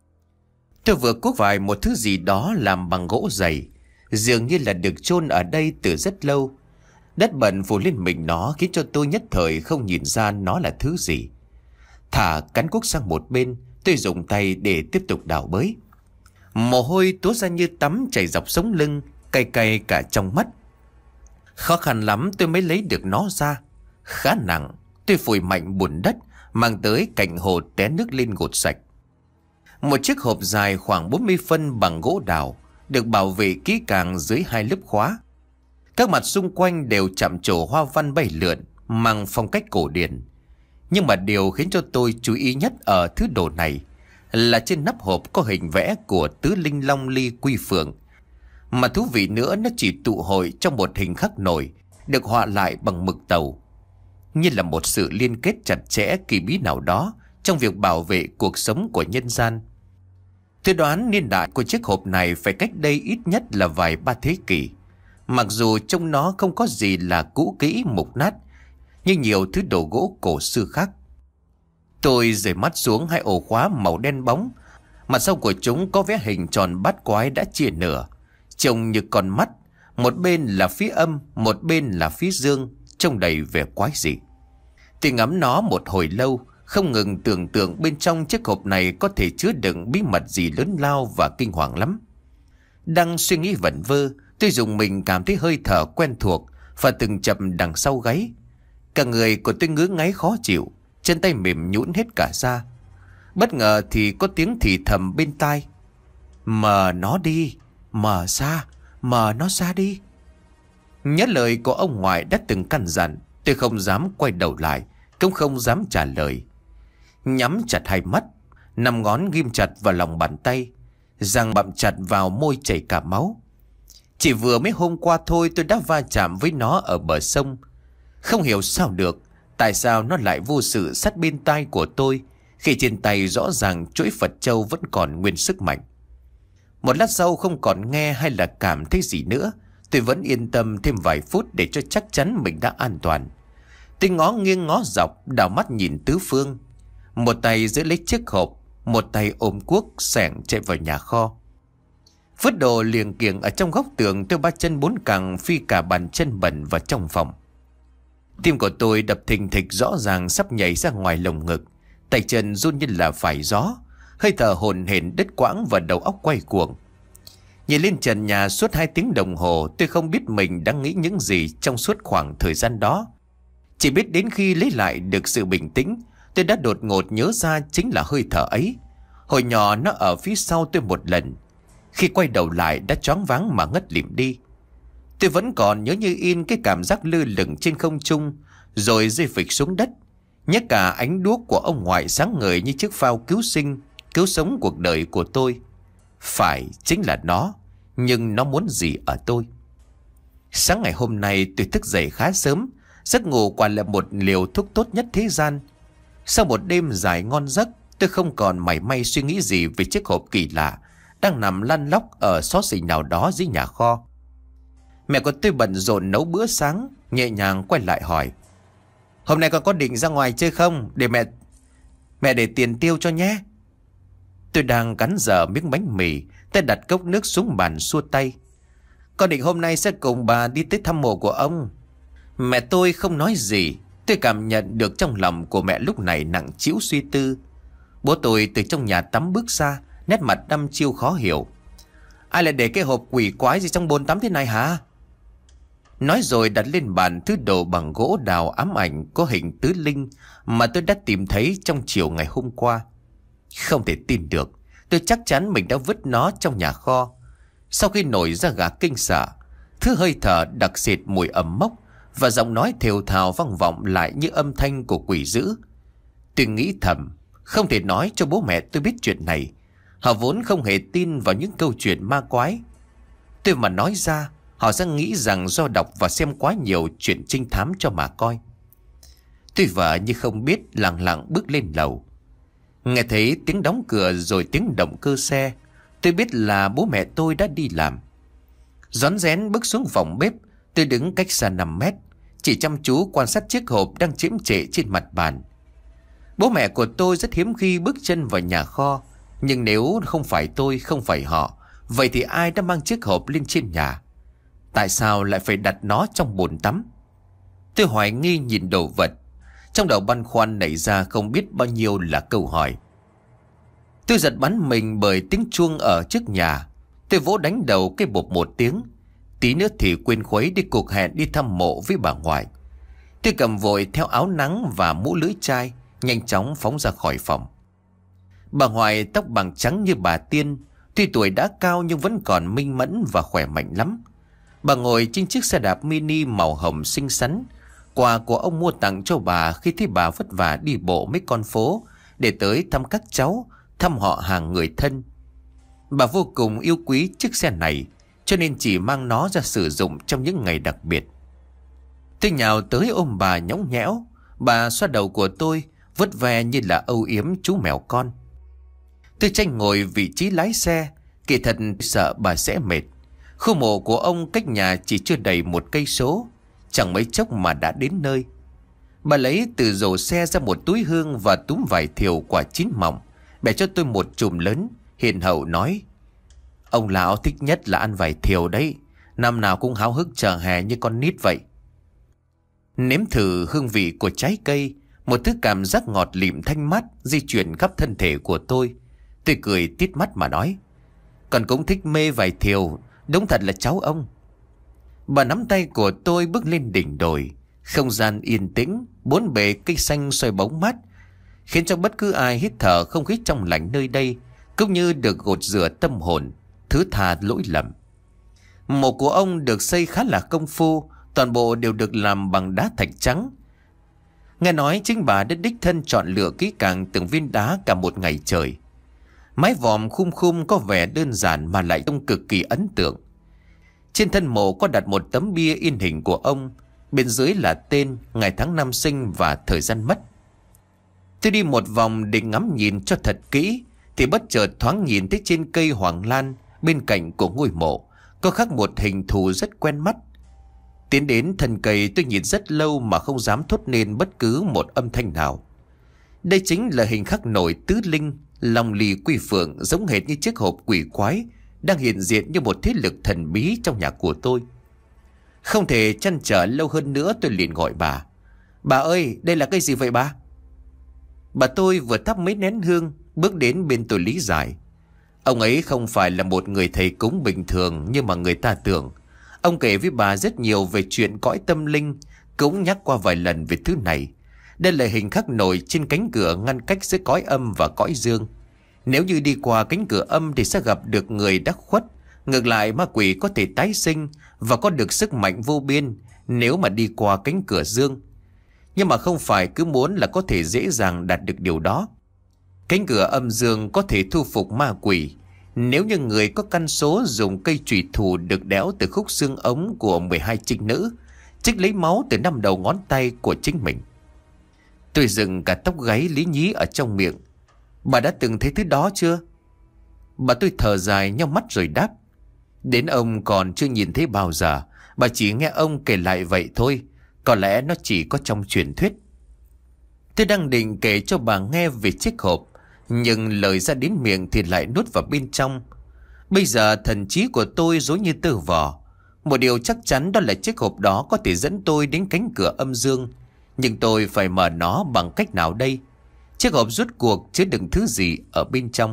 Tôi vừa cuốc vài một thứ gì đó làm bằng gỗ dày, dường như là được chôn ở đây từ rất lâu. Đất bẩn phủ lên mình nó khiến cho tôi nhất thời không nhìn ra nó là thứ gì. Thả cán cuốc sang một bên, tôi dùng tay để tiếp tục đào bới. Mồ hôi túa ra như tắm chảy dọc sống lưng, cay cay cả trong mắt. Khó khăn lắm tôi mới lấy được nó ra. Khá nặng, tôi phủi mạnh bùn đất, mang tới cạnh hồ té nước lên gột sạch. Một chiếc hộp dài khoảng bốn mươi phân bằng gỗ đào, được bảo vệ kỹ càng dưới hai lớp khóa. Các mặt xung quanh đều chạm trổ hoa văn bay lượn, mang phong cách cổ điển. Nhưng mà điều khiến cho tôi chú ý nhất ở thứ đồ này là trên nắp hộp có hình vẽ của tứ linh long ly quy phượng. Mà thú vị nữa, nó chỉ tụ hội trong một hình khắc nổi, được họa lại bằng mực tàu. như là một sự liên kết chặt chẽ kỳ bí nào đó trong việc bảo vệ cuộc sống của nhân gian. Tôi đoán niên đại của chiếc hộp này phải cách đây ít nhất là vài ba thế kỷ. Mặc dù trong nó không có gì là cũ kỹ mục nát như nhiều thứ đồ gỗ cổ xưa khác. Tôi rời mắt xuống hai ổ khóa màu đen bóng. Mặt sau của chúng có vẽ hình tròn bát quái đã chia nửa, trông như con mắt. Một bên là phía âm, một bên là phía dương, trông đầy vẻ quái dị. Tôi ngắm nó một hồi lâu, không ngừng tưởng tượng bên trong chiếc hộp này có thể chứa đựng bí mật gì lớn lao và kinh hoàng lắm. Đang suy nghĩ vẩn vơ, tôi dùng mình cảm thấy hơi thở quen thuộc và từng chậm đằng sau gáy. Cả người của tôi ngứa ngáy khó chịu, chân tay mềm nhũn hết cả ra. Bất ngờ thì có tiếng thì thầm bên tai: "Mở nó đi, mở ra, mở nó ra đi." Nhớ lời của ông ngoại đã từng căn dặn, tôi không dám quay đầu lại, cũng không dám trả lời. Nhắm chặt hai mắt, năm ngón ghim chặt vào lòng bàn tay, răng bặm chặt vào môi chảy cả máu. Chỉ vừa mấy hôm qua thôi tôi đã va chạm với nó ở bờ sông. Không hiểu sao được, tại sao nó lại vô sự sát bên tai của tôi, khi trên tay rõ ràng chuỗi Phật châu vẫn còn nguyên sức mạnh. Một lát sau không còn nghe hay là cảm thấy gì nữa, tôi vẫn yên tâm thêm vài phút để cho chắc chắn mình đã an toàn. Tôi ngó nghiêng ngó dọc, đảo mắt nhìn tứ phương. Một tay giữ lấy chiếc hộp, một tay ôm cuốc xẻng chạy vào nhà kho. Vứt đồ liềng kiềng ở trong góc tường, tôi ba chân bốn cẳng phi cả bàn chân bẩn vào trong phòng. Tim của tôi đập thình thịch rõ ràng sắp nhảy ra ngoài lồng ngực. Tay chân run như là phải gió, hơi thở hổn hển đứt quãng và đầu óc quay cuồng. Nhìn lên trần nhà suốt hai tiếng đồng hồ, tôi không biết mình đang nghĩ những gì trong suốt khoảng thời gian đó. Chỉ biết đến khi lấy lại được sự bình tĩnh, tôi đã đột ngột nhớ ra chính là hơi thở ấy. Hồi nhỏ nó ở phía sau tôi một lần. Khi quay đầu lại đã choáng váng mà ngất lịm đi. Tôi vẫn còn nhớ như in cái cảm giác lơ lửng trên không trung, rồi rơi phịch xuống đất. Nhớ cả ánh đuốc của ông ngoại sáng ngời như chiếc phao cứu sinh, cứu sống cuộc đời của tôi. Phải, chính là nó, nhưng nó muốn gì ở tôi? Sáng ngày hôm nay tôi thức dậy khá sớm. Giấc ngủ quả là một liều thuốc tốt nhất thế gian. Sau một đêm dài ngon giấc, tôi không còn mảy may suy nghĩ gì về chiếc hộp kỳ lạ đang nằm lăn lóc ở xó xỉnh nào đó dưới nhà kho. Mẹ của tôi bận rộn nấu bữa sáng, nhẹ nhàng quay lại hỏi: "Hôm nay con có định ra ngoài chơi không? Để mẹ Mẹ để tiền tiêu cho nhé." Tôi đang cắn dở miếng bánh mì, tay đặt cốc nước xuống bàn xua tay: "Con định hôm nay sẽ cùng bà đi tới thăm mộ của ông." Mẹ tôi không nói gì. Tôi cảm nhận được trong lòng của mẹ lúc này nặng trĩu suy tư. Bố tôi từ trong nhà tắm bước ra, nét mặt đăm chiêu khó hiểu: "Ai lại để cái hộp quỷ quái gì trong bồn tắm thế này hả?" Nói rồi đặt lên bàn thứ đồ bằng gỗ đào ám ảnh có hình tứ linh mà tôi đã tìm thấy trong chiều ngày hôm qua. Không thể tin được, tôi chắc chắn mình đã vứt nó trong nhà kho. Sau khi nổi ra gà kinh sợ, thứ hơi thở đặc sệt mùi ẩm mốc và giọng nói thều thào vang vọng lại như âm thanh của quỷ dữ. Tôi nghĩ thầm, không thể nói cho bố mẹ tôi biết chuyện này. Họ vốn không hề tin vào những câu chuyện ma quái. Tôi mà nói ra, họ sẽ nghĩ rằng do đọc và xem quá nhiều chuyện trinh thám cho mà coi. Tôi vợ như không biết lặng lặng bước lên lầu. Nghe thấy tiếng đóng cửa rồi tiếng động cơ xe, tôi biết là bố mẹ tôi đã đi làm. Rón rén bước xuống phòng bếp. Tôi đứng cách xa năm mét, chỉ chăm chú quan sát chiếc hộp đang chiếm trệ trên mặt bàn. Bố mẹ của tôi rất hiếm khi bước chân vào nhà kho. Nhưng nếu không phải tôi, không phải họ, vậy thì ai đã mang chiếc hộp lên trên nhà? Tại sao lại phải đặt nó trong bồn tắm? Tôi hoài nghi nhìn đồ vật. Trong đầu băn khoăn nảy ra không biết bao nhiêu là câu hỏi. Tôi giật bắn mình bởi tiếng chuông ở trước nhà. Tôi vỗ đánh đầu cái bộp một tiếng. Tí nữa thì quên khuấy đi cuộc hẹn đi thăm mộ với bà ngoại. Tôi cầm vội theo áo nắng và mũ lưỡi chai, nhanh chóng phóng ra khỏi phòng. Bà ngoại tóc bằng trắng như bà tiên, tuy tuổi đã cao nhưng vẫn còn minh mẫn và khỏe mạnh lắm. Bà ngồi trên chiếc xe đạp mini màu hồng xinh xắn, quà của ông mua tặng cho bà khi thấy bà vất vả đi bộ mấy con phố để tới thăm các cháu, thăm họ hàng người thân. Bà vô cùng yêu quý chiếc xe này, cho nên chỉ mang nó ra sử dụng trong những ngày đặc biệt. Tôi nhào tới ôm bà nhõng nhẽo. Bà xoa đầu của tôi, vớt ve như là âu yếm chú mèo con. Tôi tranh ngồi vị trí lái xe. Kỳ thật sợ bà sẽ mệt. Khu mộ của ông cách nhà chỉ chưa đầy một cây số. Chẳng mấy chốc mà đã đến nơi. Bà lấy từ rổ xe ra một túi hương và túm vải thiều quả chín mọng, bẻ cho tôi một chùm lớn, hiền hậu nói: Ông lão thích nhất là ăn vải thiều đấy. Năm nào cũng háo hức chờ hè như con nít vậy. Nếm thử hương vị của trái cây, một thứ cảm giác ngọt lịm thanh mát di chuyển khắp thân thể của tôi. Tôi cười tít mắt mà nói: Con cũng thích mê vải thiều, đúng thật là cháu ông. Bà nắm tay của tôi bước lên đỉnh đồi. Không gian yên tĩnh, bốn bề cây xanh soi bóng mát, khiến cho bất cứ ai hít thở không khí trong lành nơi đây cũng như được gột rửa tâm hồn, thứ tha lỗi lầm. Mộ của ông được xây khá là công phu, toàn bộ đều được làm bằng đá thạch trắng. Nghe nói chính bà đã đích thân chọn lựa kỹ càng từng viên đá cả một ngày trời. Mái vòm khum khum có vẻ đơn giản mà lại trông cực kỳ ấn tượng. Trên thân mộ có đặt một tấm bia in hình của ông, bên dưới là tên, ngày tháng năm sinh và thời gian mất. Tôi đi một vòng định ngắm nhìn cho thật kỹ, thì bất chợt thoáng nhìn thấy trên cây hoàng lan bên cạnh của ngôi mộ có khắc một hình thù rất quen mắt. Tiến đến thân cây, tôi nhìn rất lâu mà không dám thốt nên bất cứ một âm thanh nào. Đây chính là hình khắc nổi tứ linh, long lì quy phượng, giống hệt như chiếc hộp quỷ quái đang hiện diện như một thế lực thần bí trong nhà của tôi. Không thể chăn trở lâu hơn nữa, tôi liền gọi bà: Bà ơi, đây là cái gì vậy bà? Bà tôi vừa thắp mấy nén hương, bước đến bên tôi lý giải: Ông ấy không phải là một người thầy cúng bình thường như mà người ta tưởng. Ông kể với bà rất nhiều về chuyện cõi tâm linh, cũng nhắc qua vài lần về thứ này. Đây là hình khắc nổi trên cánh cửa ngăn cách giữa cõi âm và cõi dương. Nếu như đi qua cánh cửa âm thì sẽ gặp được người đã khuất. Ngược lại, ma quỷ có thể tái sinh và có được sức mạnh vô biên nếu mà đi qua cánh cửa dương. Nhưng mà không phải cứ muốn là có thể dễ dàng đạt được điều đó. Cánh cửa âm dương có thể thu phục ma quỷ nếu như người có căn số dùng cây chùy thủ được đẽo từ khúc xương ống của mười hai trinh nữ, trích lấy máu từ năm đầu ngón tay của chính mình. Tôi dựng cả tóc gáy lý nhí ở trong miệng: Bà đã từng thấy thứ đó chưa? Bà tôi thở dài nhắm mắt rồi đáp: Đến ông còn chưa nhìn thấy bao giờ. Bà chỉ nghe ông kể lại vậy thôi. Có lẽ nó chỉ có trong truyền thuyết. Tôi đang định kể cho bà nghe về chiếc hộp, nhưng lời ra đến miệng thì lại nuốt vào bên trong. Bây giờ thần trí của tôi rối như tơ vò. Một điều chắc chắn đó là chiếc hộp đó có thể dẫn tôi đến cánh cửa âm dương. Nhưng tôi phải mở nó bằng cách nào đây? Chiếc hộp rốt cuộc chứa đựng thứ gì ở bên trong?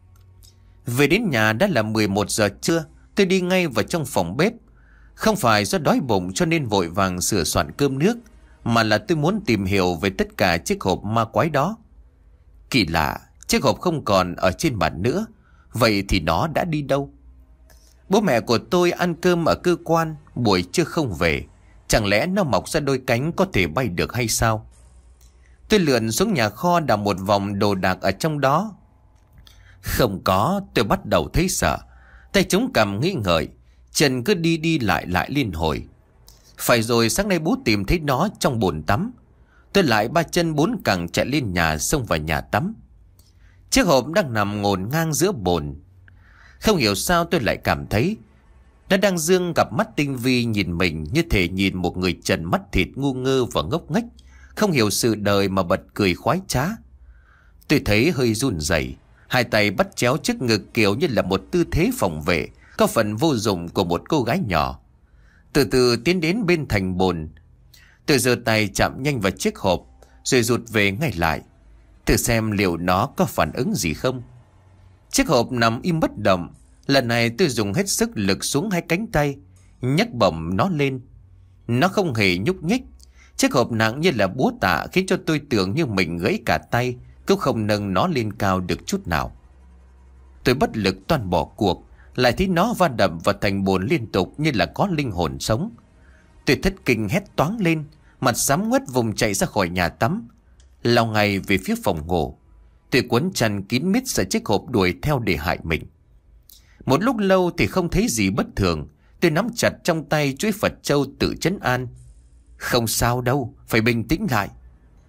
Về đến nhà đã là mười một giờ trưa. Tôi đi ngay vào trong phòng bếp. Không phải do đói bụng cho nên vội vàng sửa soạn cơm nước, mà là tôi muốn tìm hiểu về tất cả chiếc hộp ma quái đó. Kỳ lạ, chiếc hộp không còn ở trên bàn nữa. Vậy thì nó đã đi đâu? Bố mẹ của tôi ăn cơm ở cơ quan, buổi trưa không về. Chẳng lẽ nó mọc ra đôi cánh có thể bay được hay sao? Tôi lượn xuống nhà kho đào một vòng đồ đạc ở trong đó. Không có. Tôi bắt đầu thấy sợ. Tay chống cằm nghĩ ngợi, chân cứ đi đi lại lại liên hồi. Phải rồi, sáng nay bố tìm thấy nó trong bồn tắm. Tôi lại ba chân bốn cẳng chạy lên nhà, xông vào nhà tắm. Chiếc hộp đang nằm ngổn ngang giữa bồn. Không hiểu sao tôi lại cảm thấy nó đang dương cặp mắt tinh vi nhìn mình, như thể nhìn một người trần mắt thịt ngu ngơ và ngốc nghếch, không hiểu sự đời mà bật cười khoái trá. Tôi thấy hơi run rẩy, hai tay bắt chéo trước ngực kiểu như là một tư thế phòng vệ, có phần vô dụng của một cô gái nhỏ. Từ từ tiến đến bên thành bồn. Tôi giơ tay chạm nhanh vào chiếc hộp, rồi rụt về ngay lại, thử xem liệu nó có phản ứng gì không. Chiếc hộp nằm im bất động. Lần này tôi dùng hết sức lực xuống hai cánh tay, nhấc bổng nó lên. Nó không hề nhúc nhích. Chiếc hộp nặng như là búa tạ khiến cho tôi tưởng như mình gãy cả tay, cũng không nâng nó lên cao được chút nào. Tôi bất lực toan bỏ cuộc, lại thấy nó va đập vào thành bồn liên tục như là có linh hồn sống. Tôi thất kinh hét toáng lên, mặt xám ngoét vùng chạy ra khỏi nhà tắm, lao ngay về phía phòng ngủ. Tôi quấn chăn kín mít sợ chiếc hộp đuổi theo để hại mình. Một lúc lâu thì không thấy gì bất thường. Tôi nắm chặt trong tay chuỗi Phật châu tự trấn an: Không sao đâu, phải bình tĩnh lại.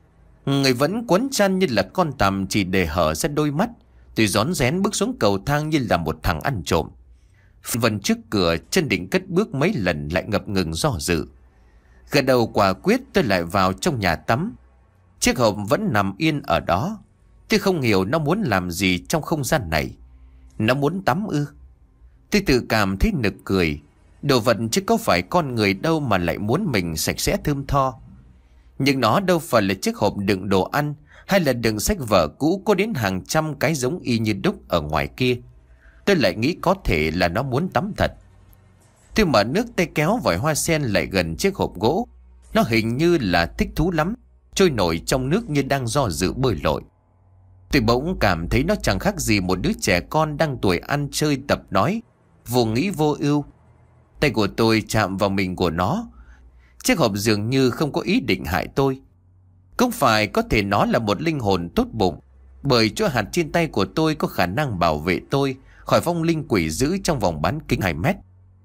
Người vẫn quấn chăn như là con tằm chỉ để hở ra đôi mắt. Tôi rón rén bước xuống cầu thang như là một thằng ăn trộm. Vân trước cửa, chân định cất bước mấy lần lại ngập ngừng do dự. Gật đầu quả quyết, tôi lại vào trong nhà tắm. Chiếc hộp vẫn nằm yên ở đó. Tôi không hiểu nó muốn làm gì trong không gian này. Nó muốn tắm ư? Tôi tự cảm thấy nực cười. Đồ vật chứ có phải con người đâu mà lại muốn mình sạch sẽ thơm tho. Nhưng nó đâu phải là chiếc hộp đựng đồ ăn, hay là đựng sách vở cũ có đến hàng trăm cái giống y như đúc ở ngoài kia. Tôi lại nghĩ có thể là nó muốn tắm thật. Tôi mở nước, tay kéo vòi hoa sen lại gần chiếc hộp gỗ. Nó hình như là thích thú lắm, trôi nổi trong nước như đang do dự bơi lội. Tôi bỗng cảm thấy nó chẳng khác gì một đứa trẻ con đang tuổi ăn chơi tập nói, vô nghĩ vô ưu. Tay của tôi chạm vào mình của nó. Chiếc hộp dường như không có ý định hại tôi. Không phải, có thể nó là một linh hồn tốt bụng, bởi chỗ hạt trên tay của tôi có khả năng bảo vệ tôi khỏi vong linh quỷ dữ trong vòng bán kính hai mét.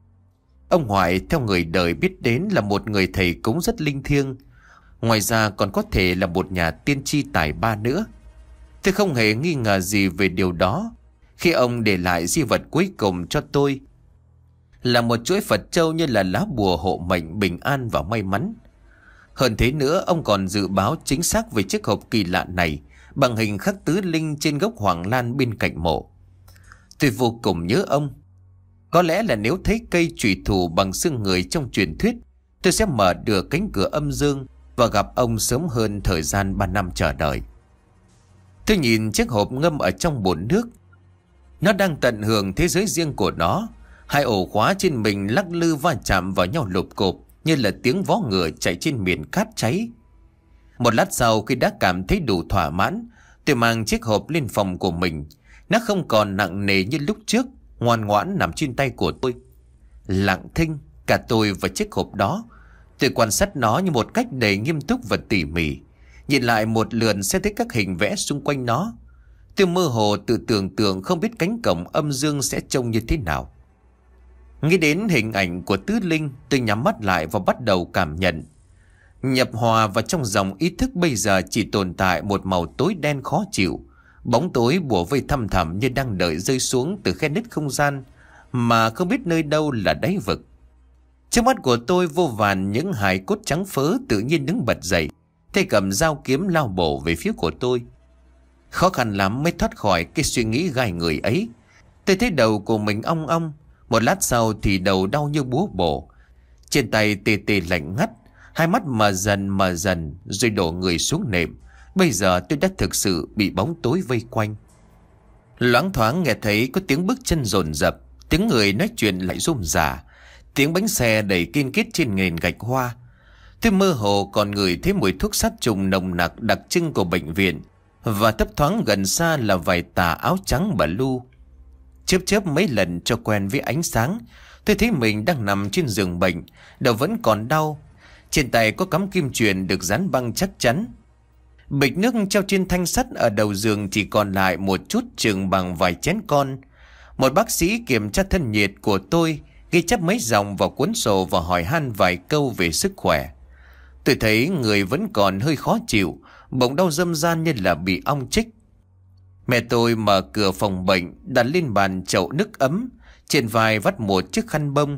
Ông ngoại theo người đời biết đến là một người thầy cúng rất linh thiêng. Ngoài ra còn có thể là một nhà tiên tri tài ba nữa. Tôi không hề nghi ngờ gì về điều đó khi ông để lại di vật cuối cùng cho tôi là một chuỗi Phật châu như là lá bùa hộ mệnh bình an và may mắn. Hơn thế nữa, ông còn dự báo chính xác về chiếc hộp kỳ lạ này bằng hình khắc tứ linh trên gốc hoàng lan bên cạnh mộ. Tôi vô cùng nhớ ông. Có lẽ là nếu thấy cây chủy thủ bằng xương người trong truyền thuyết, tôi sẽ mở được cánh cửa âm dương và gặp ông sớm hơn thời gian ba năm chờ đợi. Tôi nhìn chiếc hộp ngâm ở trong bồn nước. Nó đang tận hưởng thế giới riêng của nó. Hai ổ khóa trên mình lắc lư va chạm vào nhau lộp cộp như là tiếng vó ngựa chạy trên miền cát cháy. Một lát sau, khi đã cảm thấy đủ thỏa mãn, tôi mang chiếc hộp lên phòng của mình. Nó không còn nặng nề như lúc trước, ngoan ngoãn nằm trên tay của tôi. Lặng thinh, cả tôi và chiếc hộp đó. Tôi quan sát nó như một cách đầy nghiêm túc và tỉ mỉ. Nhìn lại một lượt sẽ thấy các hình vẽ xung quanh nó. Tôi mơ hồ tự tưởng tượng không biết cánh cổng âm dương sẽ trông như thế nào. Nghĩ đến hình ảnh của tứ linh, tôi nhắm mắt lại và bắt đầu cảm nhận. Nhập hòa vào trong dòng ý thức bây giờ chỉ tồn tại một màu tối đen khó chịu. Bóng tối bủa vây thăm thẳm như đang đợi rơi xuống từ khe nứt không gian, mà không biết nơi đâu là đáy vực. Trước mắt của tôi vô vàn những hài cốt trắng phớ tự nhiên đứng bật dậy, tay cầm dao kiếm lao bổ về phía của tôi. Khó khăn lắm mới thoát khỏi cái suy nghĩ gai người ấy. Tôi thấy đầu của mình ong ong. Một lát sau thì đầu đau như búa bổ. Trên tay tê tê lạnh ngắt. Hai mắt mờ dần mờ dần rồi đổ người xuống nệm. Bây giờ tôi đã thực sự bị bóng tối vây quanh. Loáng thoáng nghe thấy có tiếng bước chân dồn dập, tiếng người nói chuyện lại rôm rả, tiếng bánh xe đẩy kiên kết trên nền gạch hoa. Tôi mơ hồ còn ngửi thấy mùi thuốc sát trùng nồng nặc đặc trưng của bệnh viện, và thấp thoáng gần xa là vài tà áo trắng bà lu. Chớp chớp mấy lần cho quen với ánh sáng, tôi thấy mình đang nằm trên giường bệnh, đầu vẫn còn đau. Trên tay có cắm kim chuyền được dán băng chắc chắn. Bịch nước treo trên thanh sắt ở đầu giường chỉ còn lại một chút chừng bằng vài chén con. Một bác sĩ kiểm tra thân nhiệt của tôi, ghi chép mấy dòng vào cuốn sổ và hỏi han vài câu về sức khỏe. Tôi thấy người vẫn còn hơi khó chịu, bỗng đau râm ran như là bị ong chích. Mẹ tôi mở cửa phòng bệnh, đặt lên bàn chậu nước ấm, trên vai vắt một chiếc khăn bông.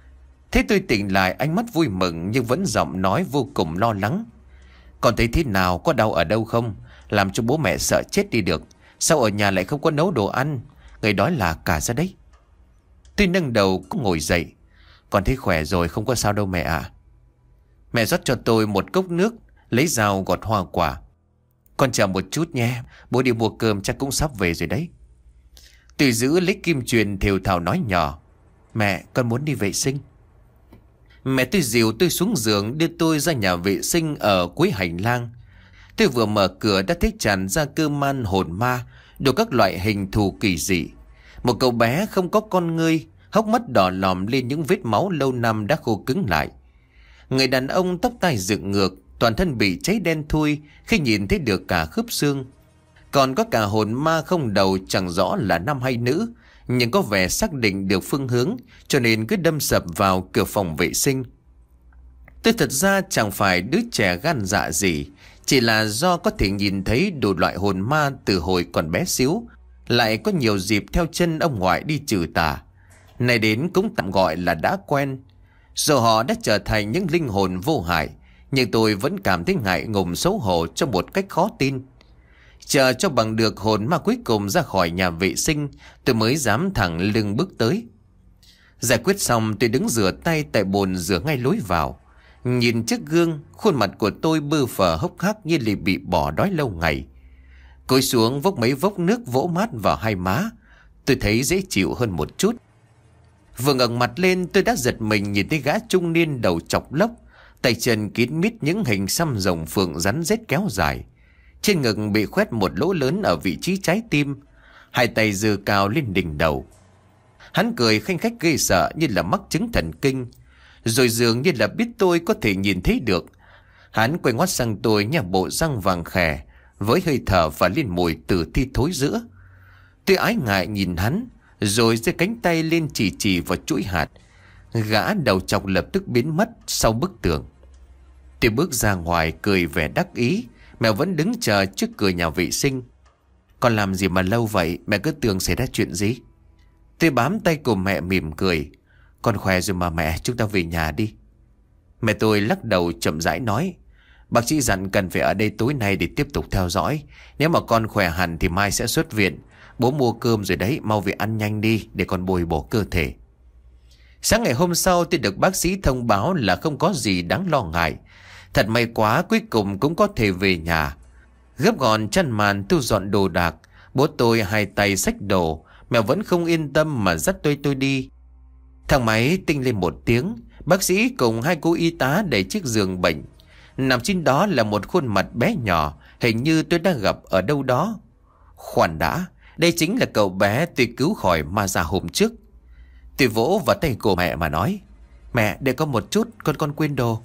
Thế tôi tỉnh lại, ánh mắt vui mừng nhưng vẫn giọng nói vô cùng lo lắng. Con thấy thế nào, có đau ở đâu không? Làm cho bố mẹ sợ chết đi được. Sao ở nhà lại không có nấu đồ ăn? Người đói là cả ra đấy. Tôi nâng đầu cũng ngồi dậy. Con thấy khỏe rồi, không có sao đâu mẹ ạ. Mẹ rót cho tôi một cốc nước, lấy dao gọt hoa quả. Con chờ một chút nhé, bố đi mua cơm chắc cũng sắp về rồi đấy. Tôi giữ lấy kim chuyền thều thào nói nhỏ. Mẹ, con muốn đi vệ sinh. Mẹ tôi dìu tôi xuống giường, đưa tôi ra nhà vệ sinh ở cuối hành lang. Tôi vừa mở cửa đã thấy tràn ra cơ man hồn ma, đồ các loại hình thù kỳ dị. Một cậu bé không có con ngươi, hốc mắt đỏ lòm lên những vết máu lâu năm đã khô cứng lại. Người đàn ông tóc tai dựng ngược, toàn thân bị cháy đen thui khi nhìn thấy được cả khớp xương. Còn có cả hồn ma không đầu, chẳng rõ là nam hay nữ, nhưng có vẻ xác định được phương hướng, cho nên cứ đâm sập vào cửa phòng vệ sinh. Tôi thật ra chẳng phải đứa trẻ gan dạ gì, Chỉ là do có thể nhìn thấy đủ loại hồn ma từ hồi còn bé xíu, lại có nhiều dịp theo chân ông ngoại đi trừ tà. Này đến cũng tạm gọi là đã quen. Dù họ đã trở thành những linh hồn vô hại, nhưng tôi vẫn cảm thấy ngại ngùng xấu hổ cho một cách khó tin. Chờ cho bằng được hồn ma cuối cùng ra khỏi nhà vệ sinh, tôi mới dám thẳng lưng bước tới. Giải quyết xong, tôi đứng rửa tay tại bồn rửa ngay lối vào. Nhìn trước gương, khuôn mặt của tôi bơ phờ hốc hác như là bị bỏ đói lâu ngày. Cúi xuống vốc mấy vốc nước vỗ mát vào hai má, tôi thấy dễ chịu hơn một chút. Vừa ngẩng mặt lên, tôi đã giật mình nhìn thấy gã trung niên đầu chọc lốc, tay chân kín mít những hình xăm rồng phượng rắn rết kéo dài. Trên ngực bị khoét một lỗ lớn ở vị trí trái tim, hai tay giơ cao lên đỉnh đầu. Hắn cười khanh khách ghê sợ như là mắc chứng thần kinh, rồi dường như là biết tôi có thể nhìn thấy được. Hắn quay ngoắt sang tôi nhà bộ răng vàng khè, với hơi thở và liên mùi từ thi thối giữa. Tôi ái ngại nhìn hắn, rồi giơ cánh tay lên chỉ chỉ vào chuỗi hạt. Gã đầu chọc lập tức biến mất sau bức tường. Tôi bước ra ngoài cười vẻ đắc ý. Mẹ vẫn đứng chờ trước cửa nhà vệ sinh. Con làm gì mà lâu vậy? Mẹ cứ tưởng xảy ra chuyện gì? Tôi bám tay của mẹ mỉm cười. Con khỏe rồi mà mẹ, chúng ta về nhà đi. Mẹ tôi lắc đầu chậm rãi nói. Bác sĩ dặn cần phải ở đây tối nay để tiếp tục theo dõi. Nếu mà con khỏe hẳn thì mai sẽ xuất viện. Bố mua cơm rồi đấy, mau về ăn nhanh đi để con bồi bổ cơ thể. Sáng ngày hôm sau tôi được bác sĩ thông báo là không có gì đáng lo ngại. Thật may quá, cuối cùng cũng có thể về nhà. Gấp gọn chăn màn thu dọn đồ đạc, bố tôi hai tay xách đồ. Mẹ vẫn không yên tâm mà dắt tôi tôi đi. Thang máy tinh lên một tiếng. Bác sĩ cùng hai cô y tá đẩy chiếc giường bệnh. Nằm trên đó là một khuôn mặt bé nhỏ, hình như tôi đã gặp ở đâu đó. Khoan đã, đây chính là cậu bé tôi cứu khỏi ma già hôm trước. Tôi vỗ vào tay của mẹ mà nói. Mẹ, để có một chút, con con quên đồ.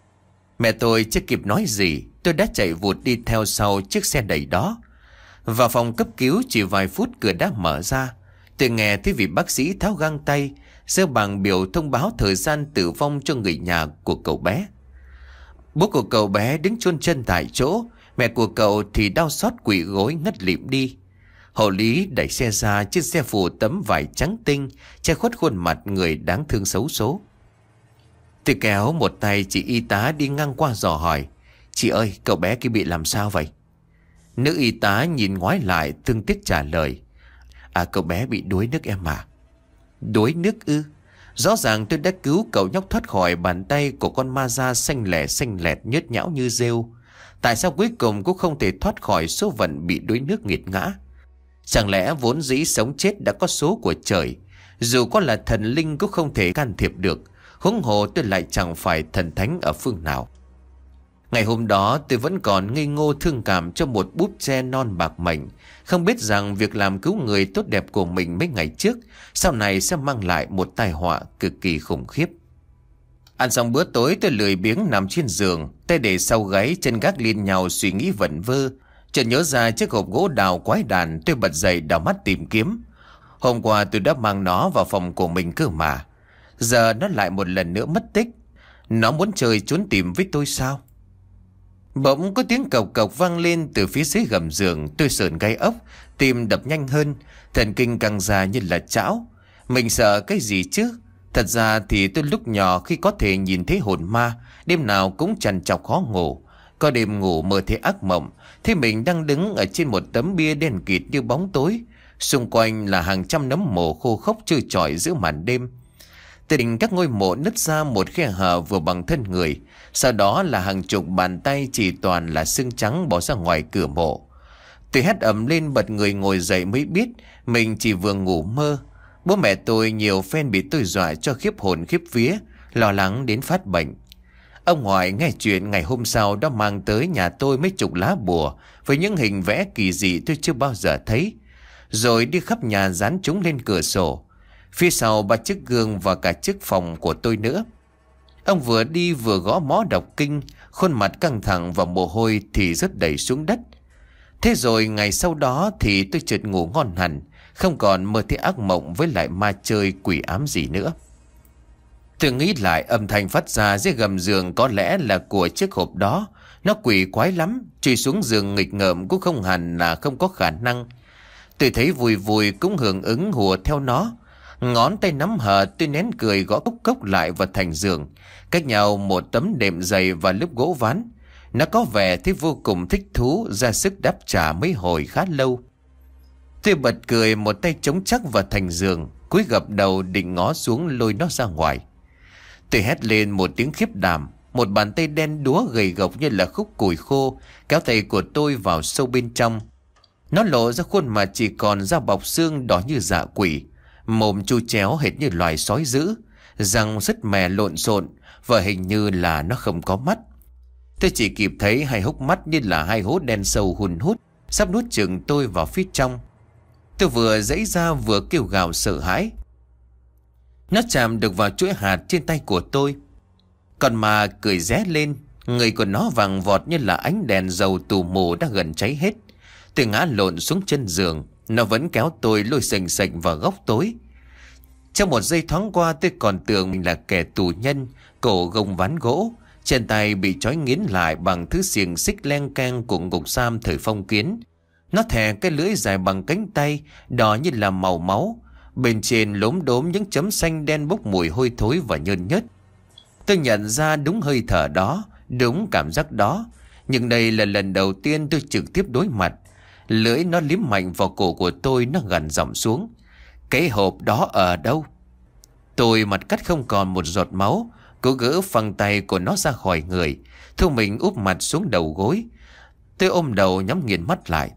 Mẹ tôi chưa kịp nói gì, tôi đã chạy vụt đi theo sau chiếc xe đẩy đó. Vào phòng cấp cứu chỉ vài phút cửa đã mở ra. Tôi nghe thấy vị bác sĩ tháo găng tay, giơ bảng biểu thông báo thời gian tử vong cho người nhà của cậu bé. Bố của cậu bé đứng chôn chân tại chỗ, mẹ của cậu thì đau xót quỵ gối ngất lịm đi. Hộ lý đẩy xe ra, chiếc xe phủ tấm vải trắng tinh che khuất khuôn mặt người đáng thương xấu số. Tôi kéo một tay chị y tá đi ngang qua dò hỏi. Chị ơi, cậu bé kia bị làm sao vậy? Nữ y tá nhìn ngoái lại thương tiếc trả lời. À, cậu bé bị đuối nước em à? Đuối nước ư? Rõ ràng tôi đã cứu cậu nhóc thoát khỏi bàn tay của con ma da xanh lẻ xanh lẹt nhớt nhão như rêu. Tại sao cuối cùng cũng không thể thoát khỏi số phận bị đuối nước nghiệt ngã? Chẳng lẽ vốn dĩ sống chết đã có số của trời, dù có là thần linh cũng không thể can thiệp được, huống hồ tôi lại chẳng phải thần thánh ở phương nào. Ngày hôm đó tôi vẫn còn ngây ngô thương cảm cho một búp tre non bạc mệnh, không biết rằng việc làm cứu người tốt đẹp của mình mấy ngày trước sau này sẽ mang lại một tai họa cực kỳ khủng khiếp. Ăn xong bữa tối tôi lười biếng nằm trên giường, tay để sau gáy, chân gác lên nhau suy nghĩ vẩn vơ. Chợt nhớ ra chiếc hộp gỗ đào quái đàn, tôi bật dậy đảo mắt tìm kiếm. Hôm qua tôi đã mang nó vào phòng của mình cơ mà. Giờ nó lại một lần nữa mất tích. Nó muốn chơi trốn tìm với tôi sao? Bỗng có tiếng cộc cộc vang lên từ phía dưới gầm giường. Tôi sởn gai ốc, tim đập nhanh hơn, thần kinh căng ra như là chảo. Mình sợ cái gì chứ? Thật ra thì tôi lúc nhỏ khi có thể nhìn thấy hồn ma, đêm nào cũng trằn trọc khó ngủ. Có đêm ngủ mơ thấy ác mộng, thấy mình đang đứng ở trên một tấm bia đen kịt như bóng tối. Xung quanh là hàng trăm nấm mồ khô khốc trơ trọi giữa màn đêm. Từ đỉnh các ngôi mộ nứt ra một khe hở vừa bằng thân người. Sau đó là hàng chục bàn tay chỉ toàn là xương trắng bỏ ra ngoài cửa mộ. Tôi hét ầm lên bật người ngồi dậy mới biết mình chỉ vừa ngủ mơ. Bố mẹ tôi nhiều phen bị tôi dọa cho khiếp hồn khiếp vía, lo lắng đến phát bệnh. Ông ngoại nghe chuyện ngày hôm sau đã mang tới nhà tôi mấy chục lá bùa với những hình vẽ kỳ dị tôi chưa bao giờ thấy, rồi đi khắp nhà dán chúng lên cửa sổ, phía sau ba chiếc gương và cả chiếc phòng của tôi nữa. Ông vừa đi vừa gõ mõ đọc kinh, khuôn mặt căng thẳng và mồ hôi thì rớt đầy xuống đất. Thế rồi ngày sau đó thì tôi chợt ngủ ngon hẳn, không còn mơ thấy ác mộng với lại ma chơi quỷ ám gì nữa. Tôi nghĩ lại âm thanh phát ra dưới gầm giường có lẽ là của chiếc hộp đó, Nó quỷ quái lắm, chui xuống giường nghịch ngợm cũng không hẳn là không có khả năng. Tôi thấy vui vui cũng hưởng ứng hùa theo nó. Ngón tay nắm hờ, tôi nén cười gõ cốc cốc lại vào thành giường, cách nhau một tấm đệm dày và lớp gỗ ván. Nó có vẻ thấy vô cùng thích thú, ra sức đáp trả mấy hồi khá lâu. Tôi bật cười, một tay chống chắc vào thành giường, cúi gập đầu định ngó xuống lôi nó ra ngoài. Tôi hét lên một tiếng khiếp đảm. Một bàn tay đen đúa gầy gộc như là khúc củi khô kéo tay của tôi vào sâu bên trong. Nó lộ ra khuôn mặt chỉ còn da bọc xương đỏ như dạ quỷ, mồm chu chéo hệt như loài sói dữ, răng sứt mè lộn xộn và hình như là nó không có mắt. Tôi chỉ kịp thấy hai hốc mắt như là hai hố đen sâu hun hút, sắp nuốt chửng tôi vào phía trong. Tôi vừa giãy ra vừa kêu gào sợ hãi. Nó chạm được vào chuỗi hạt trên tay của tôi. Còn mà cười ré lên, người của nó vàng vọt như là ánh đèn dầu tù mù đã gần cháy hết. Tôi ngã lộn xuống chân giường, nó vẫn kéo tôi lôi sềnh sệch vào góc tối. Trong một giây thoáng qua tôi còn tưởng mình là kẻ tù nhân, cổ gông ván gỗ, chân tay bị trói nghiến lại bằng thứ xiềng xích len keng của ngục giam thời phong kiến. Nó thè cái lưỡi dài bằng cánh tay, đỏ như là màu máu, bên trên lốm đốm những chấm xanh đen bốc mùi hôi thối và nhơn nhớt. Tôi nhận ra đúng hơi thở đó, đúng cảm giác đó. Nhưng đây là lần đầu tiên tôi trực tiếp đối mặt. Lưỡi nó liếm mạnh vào cổ của tôi, nó gằn giọng xuống. Cái hộp đó ở đâu? Tôi mặt cắt không còn một giọt máu, cố gỡ phăng tay của nó ra khỏi người, thu mình úp mặt xuống đầu gối. Tôi ôm đầu nhắm nghiền mắt lại.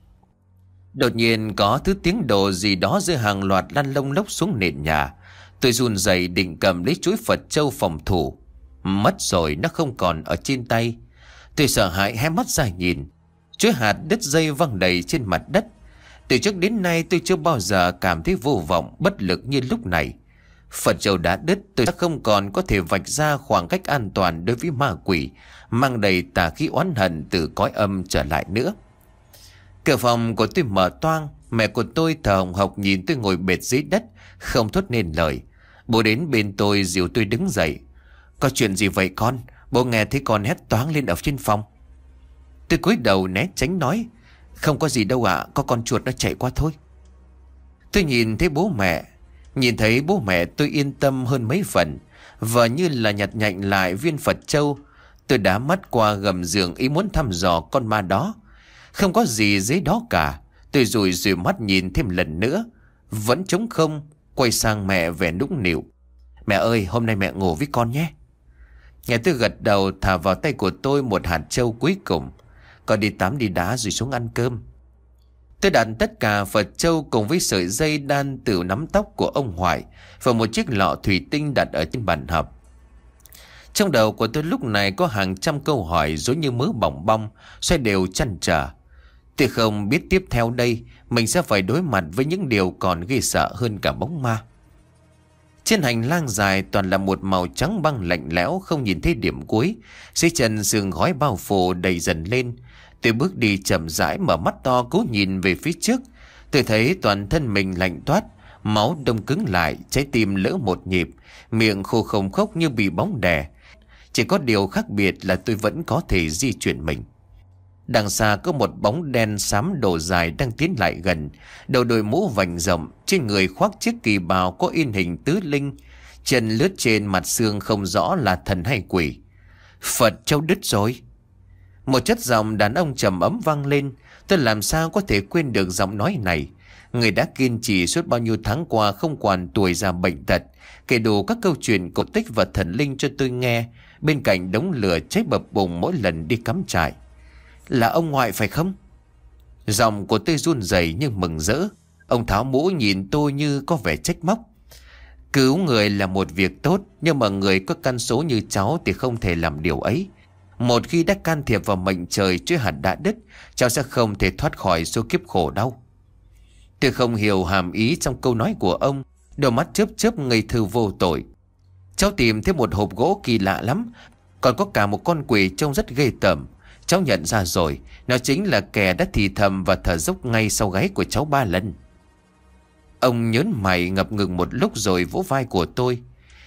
Đột nhiên có thứ tiếng đồ gì đó giữa hàng loạt lăn lông lốc xuống nền nhà. Tôi run rẩy định cầm lấy chuỗi Phật châu phòng thủ. Mất rồi, nó không còn ở trên tay. Tôi sợ hãi hé mắt ra nhìn. Chuỗi hạt đứt dây văng đầy trên mặt đất. Từ trước đến nay tôi chưa bao giờ cảm thấy vô vọng, bất lực như lúc này. Phật châu đã đứt, tôi đã không còn có thể vạch ra khoảng cách an toàn đối với ma quỷ mang đầy tà khí oán hận từ cõi âm trở lại nữa. Cửa phòng của tôi mở toang. Mẹ của tôi thở hồng hộc nhìn tôi ngồi bệt dưới đất, không thốt nên lời. Bố đến bên tôi dìu tôi đứng dậy. Có chuyện gì vậy con? Bố nghe thấy con hét toáng lên ở trên phòng. Tôi cúi đầu né tránh nói. Không có gì đâu ạ, có con chuột nó chạy qua thôi. Tôi nhìn thấy bố mẹ. Nhìn thấy bố mẹ tôi yên tâm hơn mấy phần. Và như là nhặt nhạnh lại viên Phật châu, tôi đã mắt qua gầm giường ý muốn thăm dò con ma đó. Không có gì dưới đó cả. Tôi rủi rủi mắt nhìn thêm lần nữa, vẫn trống không. Quay sang mẹ vẻ nũng nịu. Mẹ ơi, hôm nay mẹ ngủ với con nhé. Nghe tôi gật đầu, thả vào tay của tôi một hạt châu cuối cùng. Con đi tắm đi đá rồi xuống ăn cơm. Tôi đặt tất cả Phật châu cùng với sợi dây đan từ nắm tóc của ông Hoài và một chiếc lọ thủy tinh đặt ở trên bàn họp. Trong đầu của tôi lúc này có hàng trăm câu hỏi giống như mớ bỏng bong xoay đều chăn trở. Tôi không biết tiếp theo đây mình sẽ phải đối mặt với những điều còn ghê sợ hơn cả bóng ma. Trên hành lang dài toàn là một màu trắng băng lạnh lẽo, không nhìn thấy điểm cuối. Dưới chân sương khói bao phủ đầy dần lên. Tôi bước đi chậm rãi, mở mắt to cố nhìn về phía trước. Tôi thấy toàn thân mình lạnh toát, máu đông cứng lại, trái tim lỡ một nhịp, miệng khô không khốc như bị bóng đè. Chỉ có điều khác biệt là tôi vẫn có thể di chuyển mình. Đằng xa có một bóng đen xám đồ dài đang tiến lại gần, đầu đội mũ vành rộng, trên người khoác chiếc kỳ bào có in hình tứ linh, chân lướt trên mặt xương không rõ là thần hay quỷ. Phật châu đứt rồi. Một chất giọng đàn ông trầm ấm vang lên. Tôi làm sao có thể quên được giọng nói này. Người đã kiên trì suốt bao nhiêu tháng qua, không quản tuổi già bệnh tật, kể đủ các câu chuyện cổ tích và thần linh cho tôi nghe, bên cạnh đống lửa cháy bập bùng mỗi lần đi cắm trại. Là ông ngoại phải không? Giọng của tôi run rẩy nhưng mừng rỡ. Ông tháo mũ nhìn tôi như có vẻ trách móc. Cứu người là một việc tốt, nhưng mà người có căn số như cháu thì không thể làm điều ấy. Một khi đã can thiệp vào mệnh trời chứ hạt đã đứt, cháu sẽ không thể thoát khỏi số kiếp khổ đau. Tôi không hiểu hàm ý trong câu nói của ông, đôi mắt chớp chớp ngây thơ vô tội. Cháu tìm thấy một hộp gỗ kỳ lạ lắm, còn có cả một con quỷ trông rất ghê tởm. Cháu nhận ra rồi, nó chính là kẻ đã thì thầm và thở dốc ngay sau gáy của cháu ba lần. Ông nhớn mày ngập ngừng một lúc rồi vỗ vai của tôi.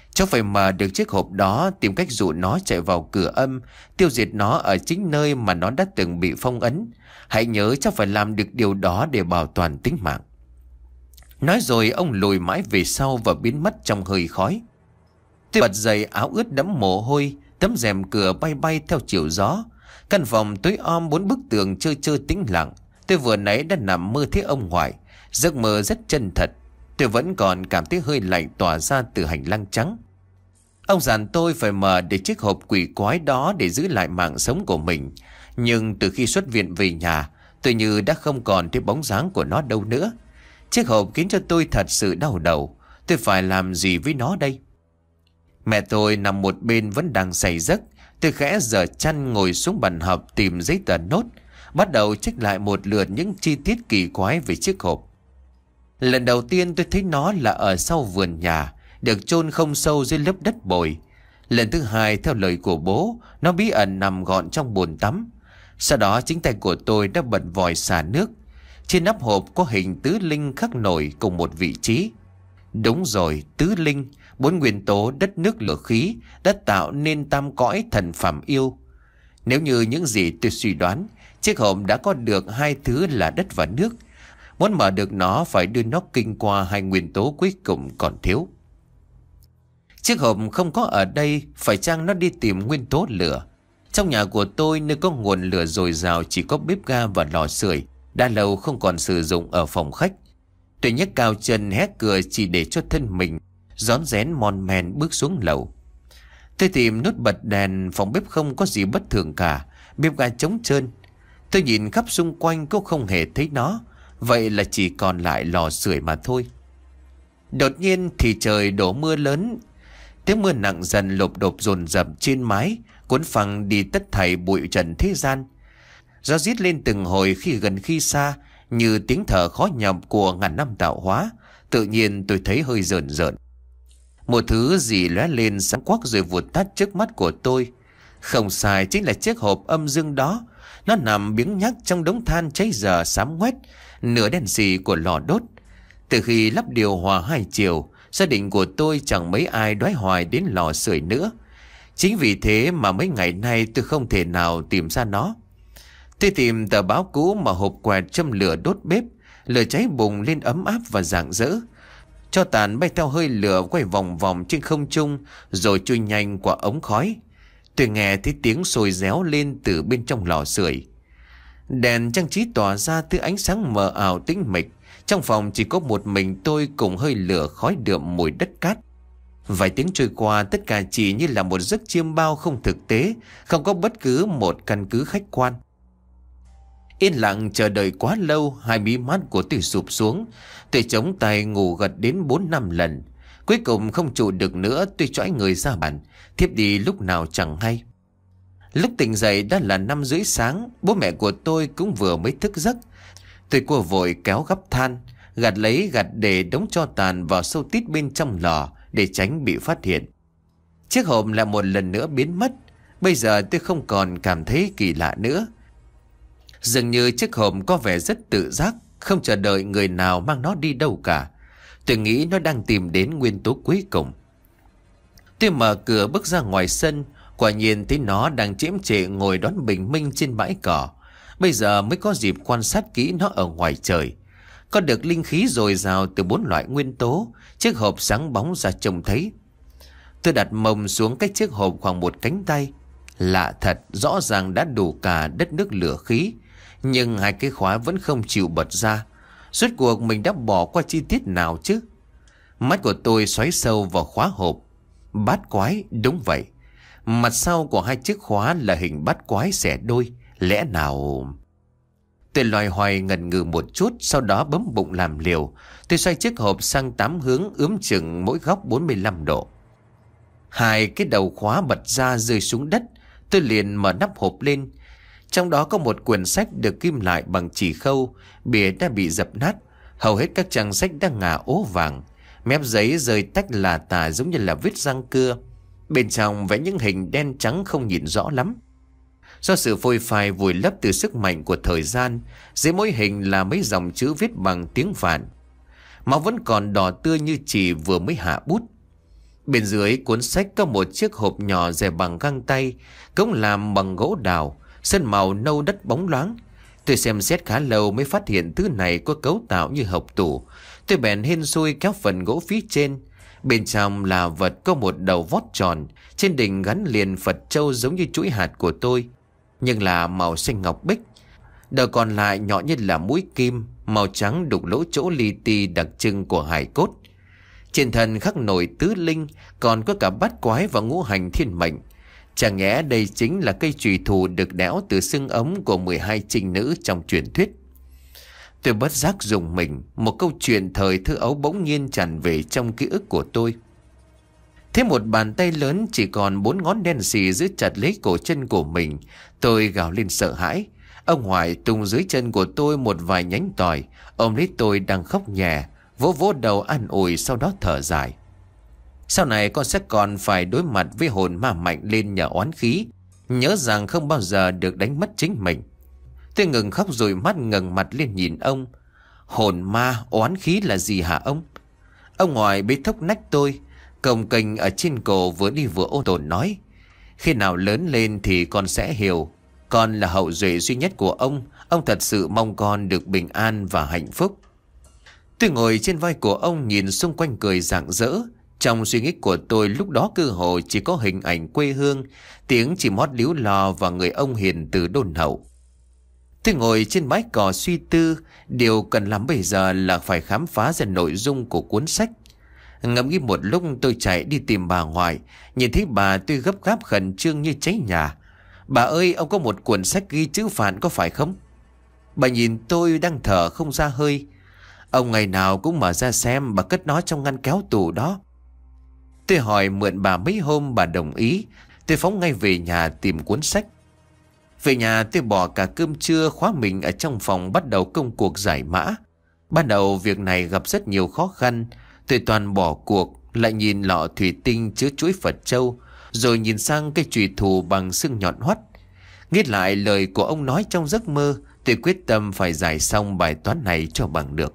Cháu phải mở được chiếc hộp đó, tìm cách dụ nó chạy vào cửa âm, tiêu diệt nó ở chính nơi mà nó đã từng bị phong ấn. Hãy nhớ cháu phải làm được điều đó để bảo toàn tính mạng. Nói rồi ông lùi mãi về sau và biến mất trong hơi khói. Tôi bật dậy, áo ướt đẫm mồ hôi, tấm rèm cửa bay bay theo chiều gió. Căn phòng tối om, bốn bức tường trơ trơ tĩnh lặng. Tôi vừa nãy đã nằm mơ thấy ông ngoại, giấc mơ rất chân thật. Tôi vẫn còn cảm thấy hơi lạnh tỏa ra từ hành lang trắng. Ông dặn tôi phải mở để chiếc hộp quỷ quái đó để giữ lại mạng sống của mình. Nhưng từ khi xuất viện về nhà, tôi như đã không còn thấy bóng dáng của nó đâu nữa. Chiếc hộp khiến cho tôi thật sự đau đầu. Tôi phải làm gì với nó đây? Mẹ tôi nằm một bên vẫn đang say giấc. Tôi khẽ giở chăn ngồi xuống bàn học tìm giấy tờ nốt, bắt đầu check lại một lượt những chi tiết kỳ quái về chiếc hộp. Lần đầu tiên tôi thấy nó là ở sau vườn nhà, được chôn không sâu dưới lớp đất bồi. Lần thứ hai, theo lời của bố, nó bí ẩn nằm gọn trong bồn tắm. Sau đó chính tay của tôi đã bật vòi xả nước. Trên nắp hộp có hình tứ linh khắc nổi cùng một vị trí. Đúng rồi, tứ linh, bốn nguyên tố đất nước lửa khí đã tạo nên tam cõi thần phàm yêu. Nếu như những gì tôi suy đoán, chiếc hộp đã có được hai thứ là đất và nước. Muốn mở được nó phải đưa nó kinh qua hai nguyên tố cuối cùng còn thiếu. Chiếc hộp không có ở đây, phải chăng nó đi tìm nguyên tố lửa? Trong nhà của tôi, nơi có nguồn lửa dồi dào, chỉ có bếp ga và lò sưởi, đã lâu không còn sử dụng ở phòng khách. Tôi nhấc cao chân hé cửa chỉ để cho thân mình rón rén mon men bước xuống lầu. Tôi tìm nút bật đèn, phòng bếp không có gì bất thường cả, bếp ga trống trơn. Tôi nhìn khắp xung quanh cũng không hề thấy nó, vậy là chỉ còn lại lò sưởi mà thôi. Đột nhiên thì trời đổ mưa lớn. Tiếng mưa nặng dần lộp đột dồn dập trên mái, cuốn phăng đi tất thảy bụi trần thế gian. Gió rít lên từng hồi khi gần khi xa, như tiếng thở khó nhọc của ngàn năm tạo hóa. Tự nhiên tôi thấy hơi rợn rợn. Một thứ gì lóe lên sáng quắc rồi vụt tắt trước mắt của tôi. Không sai, chính là chiếc hộp âm dương đó. Nó nằm biếng nhác trong đống than cháy dở xám ngoét, nửa đèn xì của lò đốt. Từ khi lắp điều hòa hai chiều, gia đình của tôi chẳng mấy ai đoái hoài đến lò sưởi nữa. Chính vì thế mà mấy ngày nay tôi không thể nào tìm ra nó. Tôi tìm tờ báo cũ mà hộp quẹt châm lửa đốt bếp, lửa cháy bùng lên ấm áp và rạng rỡ. Tro tàn bay theo hơi lửa quay vòng vòng trên không trung rồi trôi nhanh qua ống khói. Tôi nghe thấy tiếng sôi réo lên từ bên trong lò sưởi. Đèn trang trí tỏa ra thứ ánh sáng mờ ảo tĩnh mịch. Trong phòng chỉ có một mình tôi cùng hơi lửa khói đượm mùi đất cát. Vài tiếng trôi qua, tất cả chỉ như là một giấc chiêm bao không thực tế, không có bất cứ một căn cứ khách quan. Yên lặng chờ đợi quá lâu, hai mí mắt của tôi sụp xuống. Tôi chống tay ngủ gật đến bốn năm lần. Cuối cùng không trụ được nữa, tôi chõi người ra bàn, thiếp đi lúc nào chẳng hay. Lúc tỉnh dậy đã là năm rưỡi sáng, bố mẹ của tôi cũng vừa mới thức giấc. Tôi cô vội kéo gắp than, gạt lấy gạt để đống tro tàn vào sâu tít bên trong lò để tránh bị phát hiện. Chiếc hộp lại một lần nữa biến mất. Bây giờ tôi không còn cảm thấy kỳ lạ nữa. Dường như chiếc hộp có vẻ rất tự giác, không chờ đợi người nào mang nó đi đâu cả. Tôi nghĩ nó đang tìm đến nguyên tố cuối cùng. Tôi mở cửa bước ra ngoài sân, quả nhiên thấy nó đang chiếm trệ ngồi đón bình minh trên bãi cỏ. Bây giờ mới có dịp quan sát kỹ nó ở ngoài trời. Có được linh khí dồi dào từ bốn loại nguyên tố, chiếc hộp sáng bóng ra trông thấy. Tôi đặt mông xuống cách chiếc hộp khoảng một cánh tay. Lạ thật, rõ ràng đã đủ cả đất nước lửa khí, nhưng hai cái khóa vẫn không chịu bật ra. Suốt cuộc mình đã bỏ qua chi tiết nào chứ? Mắt của tôi xoáy sâu vào khóa hộp. Bát quái, đúng vậy. Mặt sau của hai chiếc khóa là hình bát quái xẻ đôi. Lẽ nào... Tôi loài hoài ngần ngừ một chút, sau đó bấm bụng làm liều. Tôi xoay chiếc hộp sang tám hướng, ướm chừng mỗi góc bốn mươi lăm độ. Hai cái đầu khóa bật ra rơi xuống đất. Tôi liền mở nắp hộp lên. Trong đó có một quyển sách được kim lại bằng chỉ khâu, bìa đã bị dập nát. Hầu hết các trang sách đã ngả ố vàng, mép giấy rơi tách là tả giống như là vết răng cưa. Bên trong vẽ những hình đen trắng không nhìn rõ lắm. Do sự phôi phai vùi lấp từ sức mạnh của thời gian, dưới mỗi hình là mấy dòng chữ viết bằng tiếng Phạn. Máu vẫn còn đỏ tươi như chỉ vừa mới hạ bút. Bên dưới cuốn sách có một chiếc hộp nhỏ dẻ bằng găng tay, cũng làm bằng gỗ đào, sơn màu nâu đất bóng loáng. Tôi xem xét khá lâu mới phát hiện thứ này có cấu tạo như hộc tủ. Tôi bèn hên xui kéo phần gỗ phía trên. Bên trong là vật có một đầu vót tròn, trên đỉnh gắn liền Phật châu giống như chuỗi hạt của tôi, nhưng là màu xanh ngọc bích. Đầu còn lại nhỏ như là mũi kim, màu trắng đục lỗ chỗ li ti đặc trưng của hải cốt. Trên thân khắc nổi tứ linh, còn có cả bát quái và ngũ hành thiên mệnh. Chẳng nhẽ đây chính là cây chùy thủ được đẽo từ xương ống của mười hai trinh nữ trong truyền thuyết. Tôi bất giác rùng mình, một câu chuyện thời thơ ấu bỗng nhiên tràn về trong ký ức của tôi. Thế một bàn tay lớn chỉ còn bốn ngón đen xì giữ chặt lấy cổ chân của mình. Tôi gào lên sợ hãi. Ông Hoài tung dưới chân của tôi một vài nhánh tỏi, ôm lấy tôi đang khóc nhè, vỗ vỗ đầu an ủi, sau đó thở dài. Sau này con sẽ còn phải đối mặt với hồn ma mạnh lên nhờ oán khí, nhớ rằng không bao giờ được đánh mất chính mình. Tôi ngừng khóc rồi mắt ngẩng mặt lên nhìn ông. Hồn ma oán khí là gì hả ông? Ông Hoài bế thốc nách tôi, cồng kềnh ở trên cổ vừa đi vừa ôn tồn nói: Khi nào lớn lên thì con sẽ hiểu. Con là hậu duệ duy nhất của ông. Ông thật sự mong con được bình an và hạnh phúc. Tôi ngồi trên vai của ông nhìn xung quanh cười rạng rỡ. Trong suy nghĩ của tôi lúc đó cơ hồ chỉ có hình ảnh quê hương, tiếng chim hót líu lo và người ông hiền từ đôn hậu. Tôi ngồi trên bãi cỏ suy tư. Điều cần làm bây giờ là phải khám phá ra nội dung của cuốn sách. Ngẫm nghĩ một lúc, tôi chạy đi tìm bà ngoại. Nhìn thấy bà, tôi gấp gáp khẩn trương như cháy nhà. Bà ơi, ông có một cuốn sách ghi chữ Phạn có phải không? Bà nhìn tôi đang thở không ra hơi. Ông ngày nào cũng mở ra xem, bà cất nó trong ngăn kéo tủ đó. Tôi hỏi mượn bà mấy hôm, bà đồng ý. Tôi phóng ngay về nhà tìm cuốn sách. Về nhà tôi bỏ cả cơm trưa, khóa mình ở trong phòng, bắt đầu công cuộc giải mã. Ban đầu việc này gặp rất nhiều khó khăn. Tôi toàn bỏ cuộc, lại nhìn lọ thủy tinh chứa chuỗi Phật châu, rồi nhìn sang cây chùy thủ bằng xương nhọn hoắt. Nghĩ lại lời của ông nói trong giấc mơ, tôi quyết tâm phải giải xong bài toán này cho bằng được.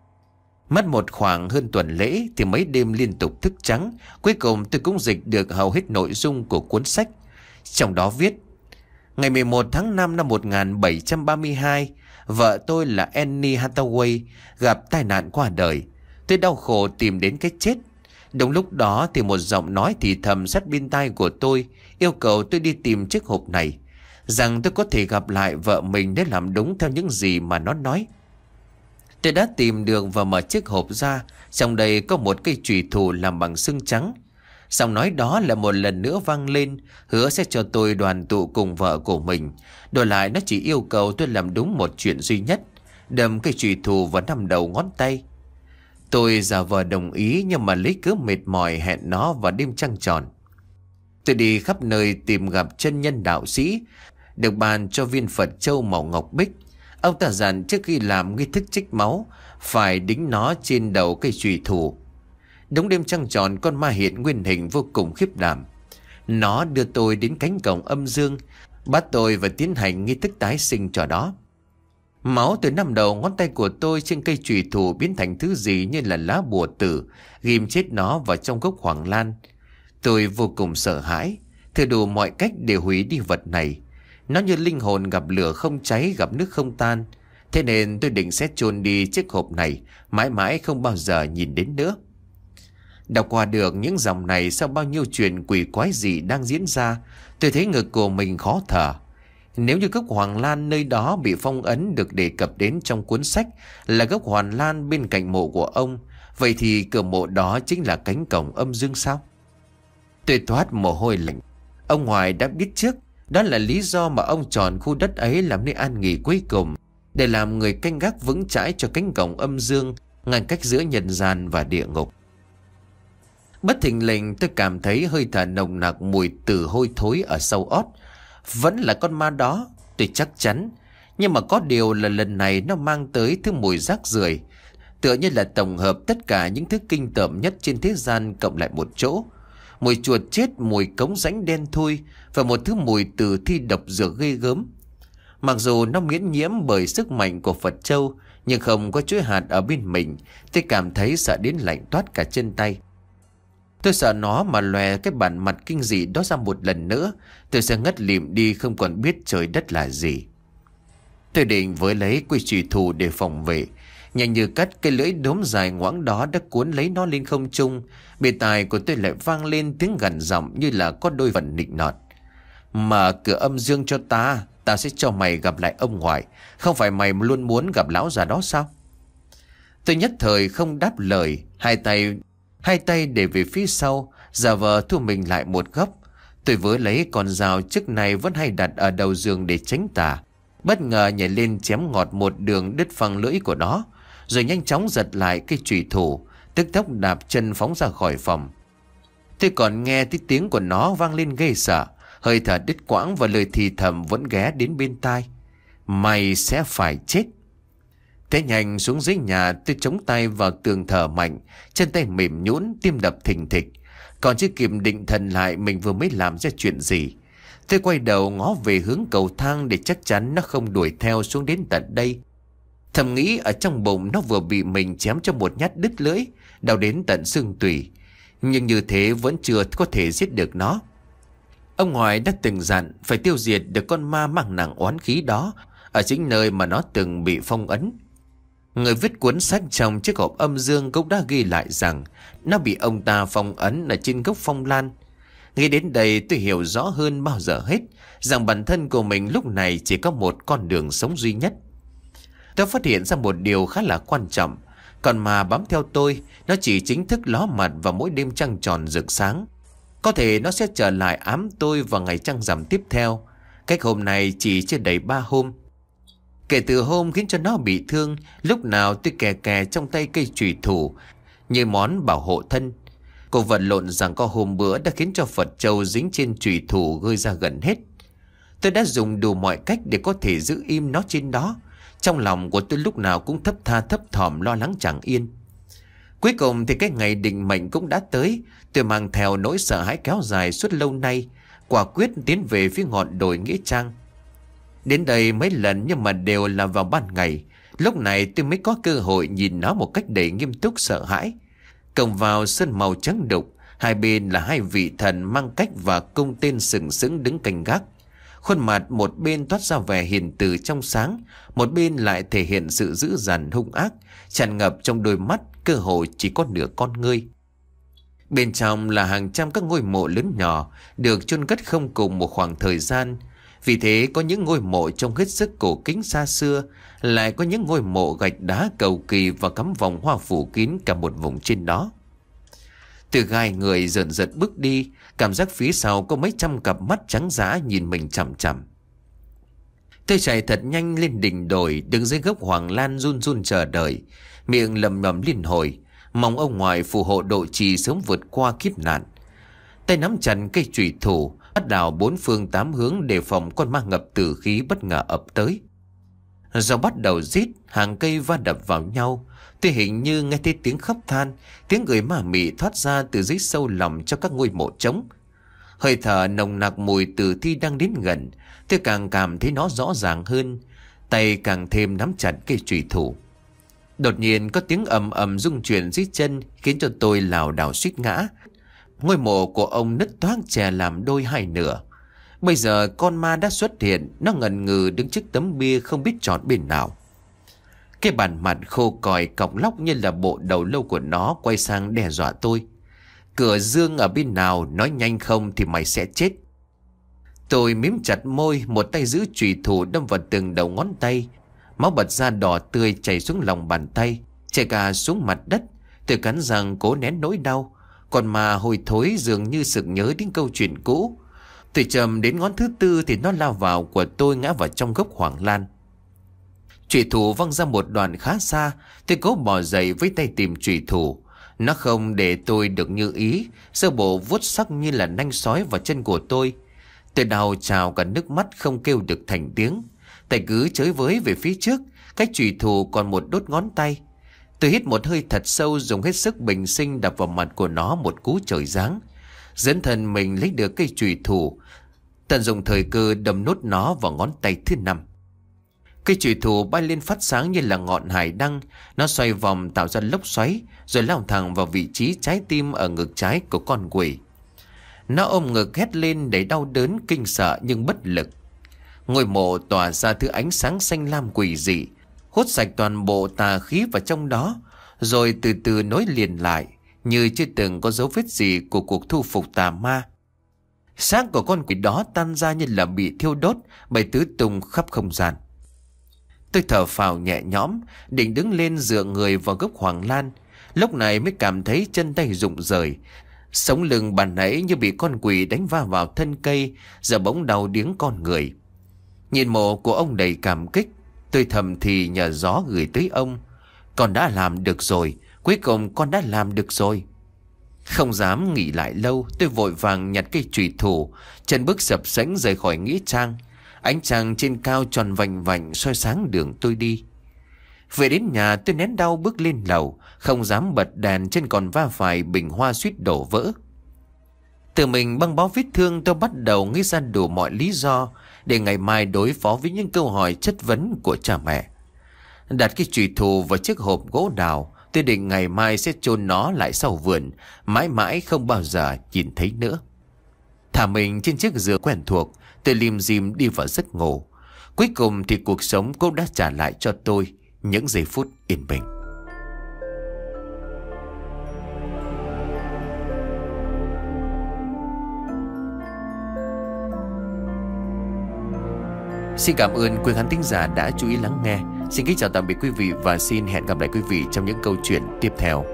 Mất một khoảng hơn tuần lễ thì mấy đêm liên tục thức trắng, cuối cùng tôi cũng dịch được hầu hết nội dung của cuốn sách. Trong đó viết: Ngày mười một tháng năm năm một nghìn bảy trăm ba mươi hai, vợ tôi là Annie Hathaway gặp tai nạn qua đời. Tôi đau khổ tìm đến cái chết. Đúng lúc đó thì một giọng nói thì thầm sát bên tai của tôi, yêu cầu tôi đi tìm chiếc hộp này, rằng tôi có thể gặp lại vợ mình để làm đúng theo những gì mà nó nói. Tôi đã tìm được và mở chiếc hộp ra. Trong đây có một cây chùy thủ làm bằng xương trắng. Giọng nói đó là một lần nữa vang lên, hứa sẽ cho tôi đoàn tụ cùng vợ của mình. Đổi lại nó chỉ yêu cầu tôi làm đúng một chuyện duy nhất: đâm cây chùy thủ vào nằm đầu ngón tay. Tôi giả vờ đồng ý, nhưng mà lấy cớ mệt mỏi hẹn nó vào đêm trăng tròn. Tôi đi khắp nơi tìm gặp chân nhân đạo sĩ, được bàn cho viên Phật châu màu ngọc bích. Ông ta dặn trước khi làm nghi thức trích máu phải đính nó trên đầu cây chùy thủ. Đúng đêm trăng tròn, con ma hiện nguyên hình vô cùng khiếp đảm. Nó đưa tôi đến cánh cổng âm dương, bắt tôi và tiến hành nghi thức tái sinh cho đó. Máu từ năm đầu ngón tay của tôi trên cây chùy thủ biến thành thứ gì như là lá bùa tử, ghim chết nó vào trong gốc hoàng lan. Tôi vô cùng sợ hãi, thử đủ mọi cách để hủy đi vật này. Nó như linh hồn gặp lửa không cháy, gặp nước không tan. Thế nên tôi định sẽ chôn đi chiếc hộp này, mãi mãi không bao giờ nhìn đến nữa. Đọc qua được những dòng này, sau bao nhiêu chuyện quỷ quái gì đang diễn ra, tôi thấy ngực của mình khó thở. Nếu như gốc hoàng lan nơi đó bị phong ấn được đề cập đến trong cuốn sách là gốc hoàng lan bên cạnh mộ của ông, vậy thì cửa mộ đó chính là cánh cổng âm dương sao? Tôi toát mồ hôi lạnh. Ông Hoài đã biết trước, đó là lý do mà ông chọn khu đất ấy làm nơi an nghỉ cuối cùng, để làm người canh gác vững chãi cho cánh cổng âm dương ngăn cách giữa nhân gian và địa ngục. Bất thình lình tôi cảm thấy hơi thở nồng nặc mùi tử hôi thối ở sau ót. Vẫn là con ma đó, tôi chắc chắn. Nhưng mà có điều là lần này nó mang tới thứ mùi rác rưởi, tựa như là tổng hợp tất cả những thứ kinh tởm nhất trên thế gian cộng lại một chỗ. Mùi chuột chết, mùi cống rãnh đen thui và một thứ mùi tử thi độc dược ghê gớm. Mặc dù nó miễn nhiễm bởi sức mạnh của Phật châu, nhưng không có chuỗi hạt ở bên mình, tôi cảm thấy sợ đến lạnh toát cả chân tay. Tôi sợ nó mà lòe cái bản mặt kinh dị đó ra một lần nữa, tôi sẽ ngất lịm đi không còn biết trời đất là gì. Tôi định với lấy cây chùy thủ để phòng vệ. Nhanh như cắt, cái lưỡi đốm dài ngoãng đó đã cuốn lấy nó lên không trung. Bề tai của tôi lại vang lên tiếng gằn giọng như là có đôi phần nịnh nọt. Mở cửa âm dương cho ta, ta sẽ cho mày gặp lại ông ngoại. Không phải mày luôn muốn gặp lão già đó sao? Tôi nhất thời không đáp lời, hai tay hai tay để về phía sau, giả vờ thu mình lại một góc. Tôi vớ lấy con dao trước này vẫn hay đặt ở đầu giường để tránh tà, bất ngờ nhảy lên chém ngọt một đường đứt phăng lưỡi của nó, rồi nhanh chóng giật lại cây chùy thủ, tức tốc đạp chân phóng ra khỏi phòng. Tôi còn nghe tiếng tiếng của nó vang lên ghê sợ, hơi thở đứt quãng và lời thì thầm vẫn ghé đến bên tai. Mày sẽ phải chết. Thế nhanh xuống dưới nhà, tôi chống tay vào tường thở mạnh, chân tay mềm nhũn, tim đập thình thịch. Còn chưa kịp định thần lại mình vừa mới làm ra chuyện gì. Tôi quay đầu ngó về hướng cầu thang để chắc chắn nó không đuổi theo xuống đến tận đây. Thầm nghĩ ở trong bụng nó vừa bị mình chém cho một nhát đứt lưỡi, đau đến tận xương tủy. Nhưng như thế vẫn chưa có thể giết được nó. Ông ngoại đã từng dặn phải tiêu diệt được con ma mang nặng oán khí đó ở chính nơi mà nó từng bị phong ấn. Người viết cuốn sách trong chiếc hộp âm dương cũng đã ghi lại rằng nó bị ông ta phong ấn ở trên gốc phong lan. Nghĩ đến đây tôi hiểu rõ hơn bao giờ hết rằng bản thân của mình lúc này chỉ có một con đường sống duy nhất. Tôi phát hiện ra một điều khá là quan trọng. Còn mà bám theo tôi, nó chỉ chính thức ló mặt vào mỗi đêm trăng tròn rực sáng. Có thể nó sẽ trở lại ám tôi vào ngày trăng rằm tiếp theo. Cách hôm này chỉ chưa đầy ba hôm. Kể từ hôm khiến cho nó bị thương, lúc nào tôi kè kè trong tay cây chùy thủ như món bảo hộ thân. Cô vật lộn rằng có hôm bữa đã khiến cho Phật châu dính trên chùy thủ gơi ra gần hết. Tôi đã dùng đủ mọi cách để có thể giữ im nó trên đó. Trong lòng của tôi lúc nào cũng thấp tha thấp thỏm lo lắng chẳng yên. Cuối cùng thì cái ngày định mệnh cũng đã tới. Tôi mang theo nỗi sợ hãi kéo dài suốt lâu nay, quả quyết tiến về phía ngọn đồi Nghĩa Trang. Đến đây mấy lần nhưng mà đều là vào ban ngày. Lúc này tôi mới có cơ hội nhìn nó một cách đầy nghiêm túc sợ hãi. Cổng vào sơn màu trắng đục, hai bên là hai vị thần mang cách và cung tên sừng sững đứng canh gác. Khuôn mặt một bên toát ra vẻ hiền từ trong sáng, một bên lại thể hiện sự dữ dằn hung ác, tràn ngập trong đôi mắt, cơ hồ chỉ có nửa con ngươi. Bên trong là hàng trăm các ngôi mộ lớn nhỏ, được chôn cất không cùng một khoảng thời gian. Vì thế có những ngôi mộ trông hết sức cổ kính xa xưa, lại có những ngôi mộ gạch đá cầu kỳ và cắm vòng hoa phủ kín cả một vùng trên đó. Từ gai người dần dần bước đi, cảm giác phía sau có mấy trăm cặp mắt trắng dã nhìn mình chằm chằm. Tôi chạy thật nhanh lên đỉnh đồi, đứng dưới gốc hoàng lan run run chờ đợi, miệng lầm nhầm liên hồi, mong ông ngoại phù hộ độ trì sớm vượt qua kiếp nạn. Tay nắm chặt cây chùy thủ, bắt đảo bốn phương tám hướng đề phòng con ma ngập tử khí bất ngờ ập tới. Gió bắt đầu rít, hàng cây va đập vào nhau. Tôi hình như nghe thấy tiếng khóc than, tiếng cười ma mị thoát ra từ dưới sâu lòng trong các ngôi mộ trống. Hơi thở nồng nặc mùi tử thi đang đến gần, tôi càng cảm thấy nó rõ ràng hơn, tay càng thêm nắm chặt cây chùy thủ. Đột nhiên có tiếng ầm ầm rung chuyển dưới chân khiến cho tôi lảo đảo suýt ngã. Ngôi mộ của ông nứt toác chè làm đôi hai nửa. Bây giờ con ma đã xuất hiện, nó ngần ngừ đứng trước tấm bia không biết chọn bên nào. Cái bản mặt khô còi cọc lóc như là bộ đầu lâu của nó quay sang đe dọa tôi. Cửa dương ở bên nào, nói nhanh không thì mày sẽ chết. Tôi mím chặt môi, một tay giữ chùy thủ đâm vào từng đầu ngón tay. Máu bật ra đỏ tươi chảy xuống lòng bàn tay, chảy cả xuống mặt đất. Tôi cắn răng cố nén nỗi đau. Còn mà hồi thối dường như sực nhớ đến câu chuyện cũ. Tôi chầm đến ngón thứ tư thì nó lao vào của tôi, ngã vào trong gốc hoàng lan. Chùy thủ văng ra một đoạn khá xa. Tôi cố bò dậy với tay tìm chùy thủ. Nó không để tôi được như ý, sơ bộ vuốt sắc như là nanh sói vào chân của tôi. Tôi đau trào cả nước mắt không kêu được thành tiếng. Tay cứ chới với về phía trước, cách chùy thủ còn một đốt ngón tay. Tôi hít một hơi thật sâu, dùng hết sức bình sinh đập vào mặt của nó một cú trời giáng. Dẫn thân mình lấy được cây chùy thủ, tận dụng thời cơ đâm nốt nó vào ngón tay thứ năm. Cây chùy thủ bay lên phát sáng như là ngọn hải đăng. Nó xoay vòng tạo ra lốc xoáy, rồi lao thẳng vào vị trí trái tim ở ngực trái của con quỷ. Nó ôm ngực hét lên đầy đau đớn, kinh sợ nhưng bất lực. Ngôi mộ tỏa ra thứ ánh sáng xanh lam quỷ dị, hút sạch toàn bộ tà khí vào trong đó, rồi từ từ nối liền lại, như chưa từng có dấu vết gì của cuộc thu phục tà ma. Xác của con quỷ đó tan ra như là bị thiêu đốt, bay tứ tung khắp không gian. Tôi thở phào nhẹ nhõm, định đứng lên dựa người vào gốc hoàng lan. Lúc này mới cảm thấy chân tay rụng rời. Sống lưng bàn nãy như bị con quỷ đánh va vào thân cây, giờ bỗng đau điếng con người. Nhìn mộ của ông đầy cảm kích, tôi thầm thì nhờ gió gửi tới ông: con đã làm được rồi, cuối cùng con đã làm được rồi. Không dám nghĩ lại lâu, tôi vội vàng nhặt cây chùy thủ, chân bước sập sẫnh rời khỏi nghĩa trang. Ánh trăng trên cao tròn vành vành soi sáng đường tôi đi. Về đến nhà tôi nén đau bước lên lầu, không dám bật đèn trên còn va phải bình hoa suýt đổ vỡ. Từ mình băng bó vết thương, tôi bắt đầu nghĩ ra đủ mọi lý do để ngày mai đối phó với những câu hỏi chất vấn của cha mẹ. Đặt cái chùy thủ vào chiếc hộp gỗ đào, tôi định ngày mai sẽ chôn nó lại sau vườn, mãi mãi không bao giờ nhìn thấy nữa. Thả mình trên chiếc giường quen thuộc, tôi lim dim đi vào giấc ngủ. Cuối cùng thì cuộc sống cũng đã trả lại cho tôi những giây phút yên bình. Xin cảm ơn quý khán thính giả đã chú ý lắng nghe. Xin kính chào tạm biệt quý vị và xin hẹn gặp lại quý vị trong những câu chuyện tiếp theo.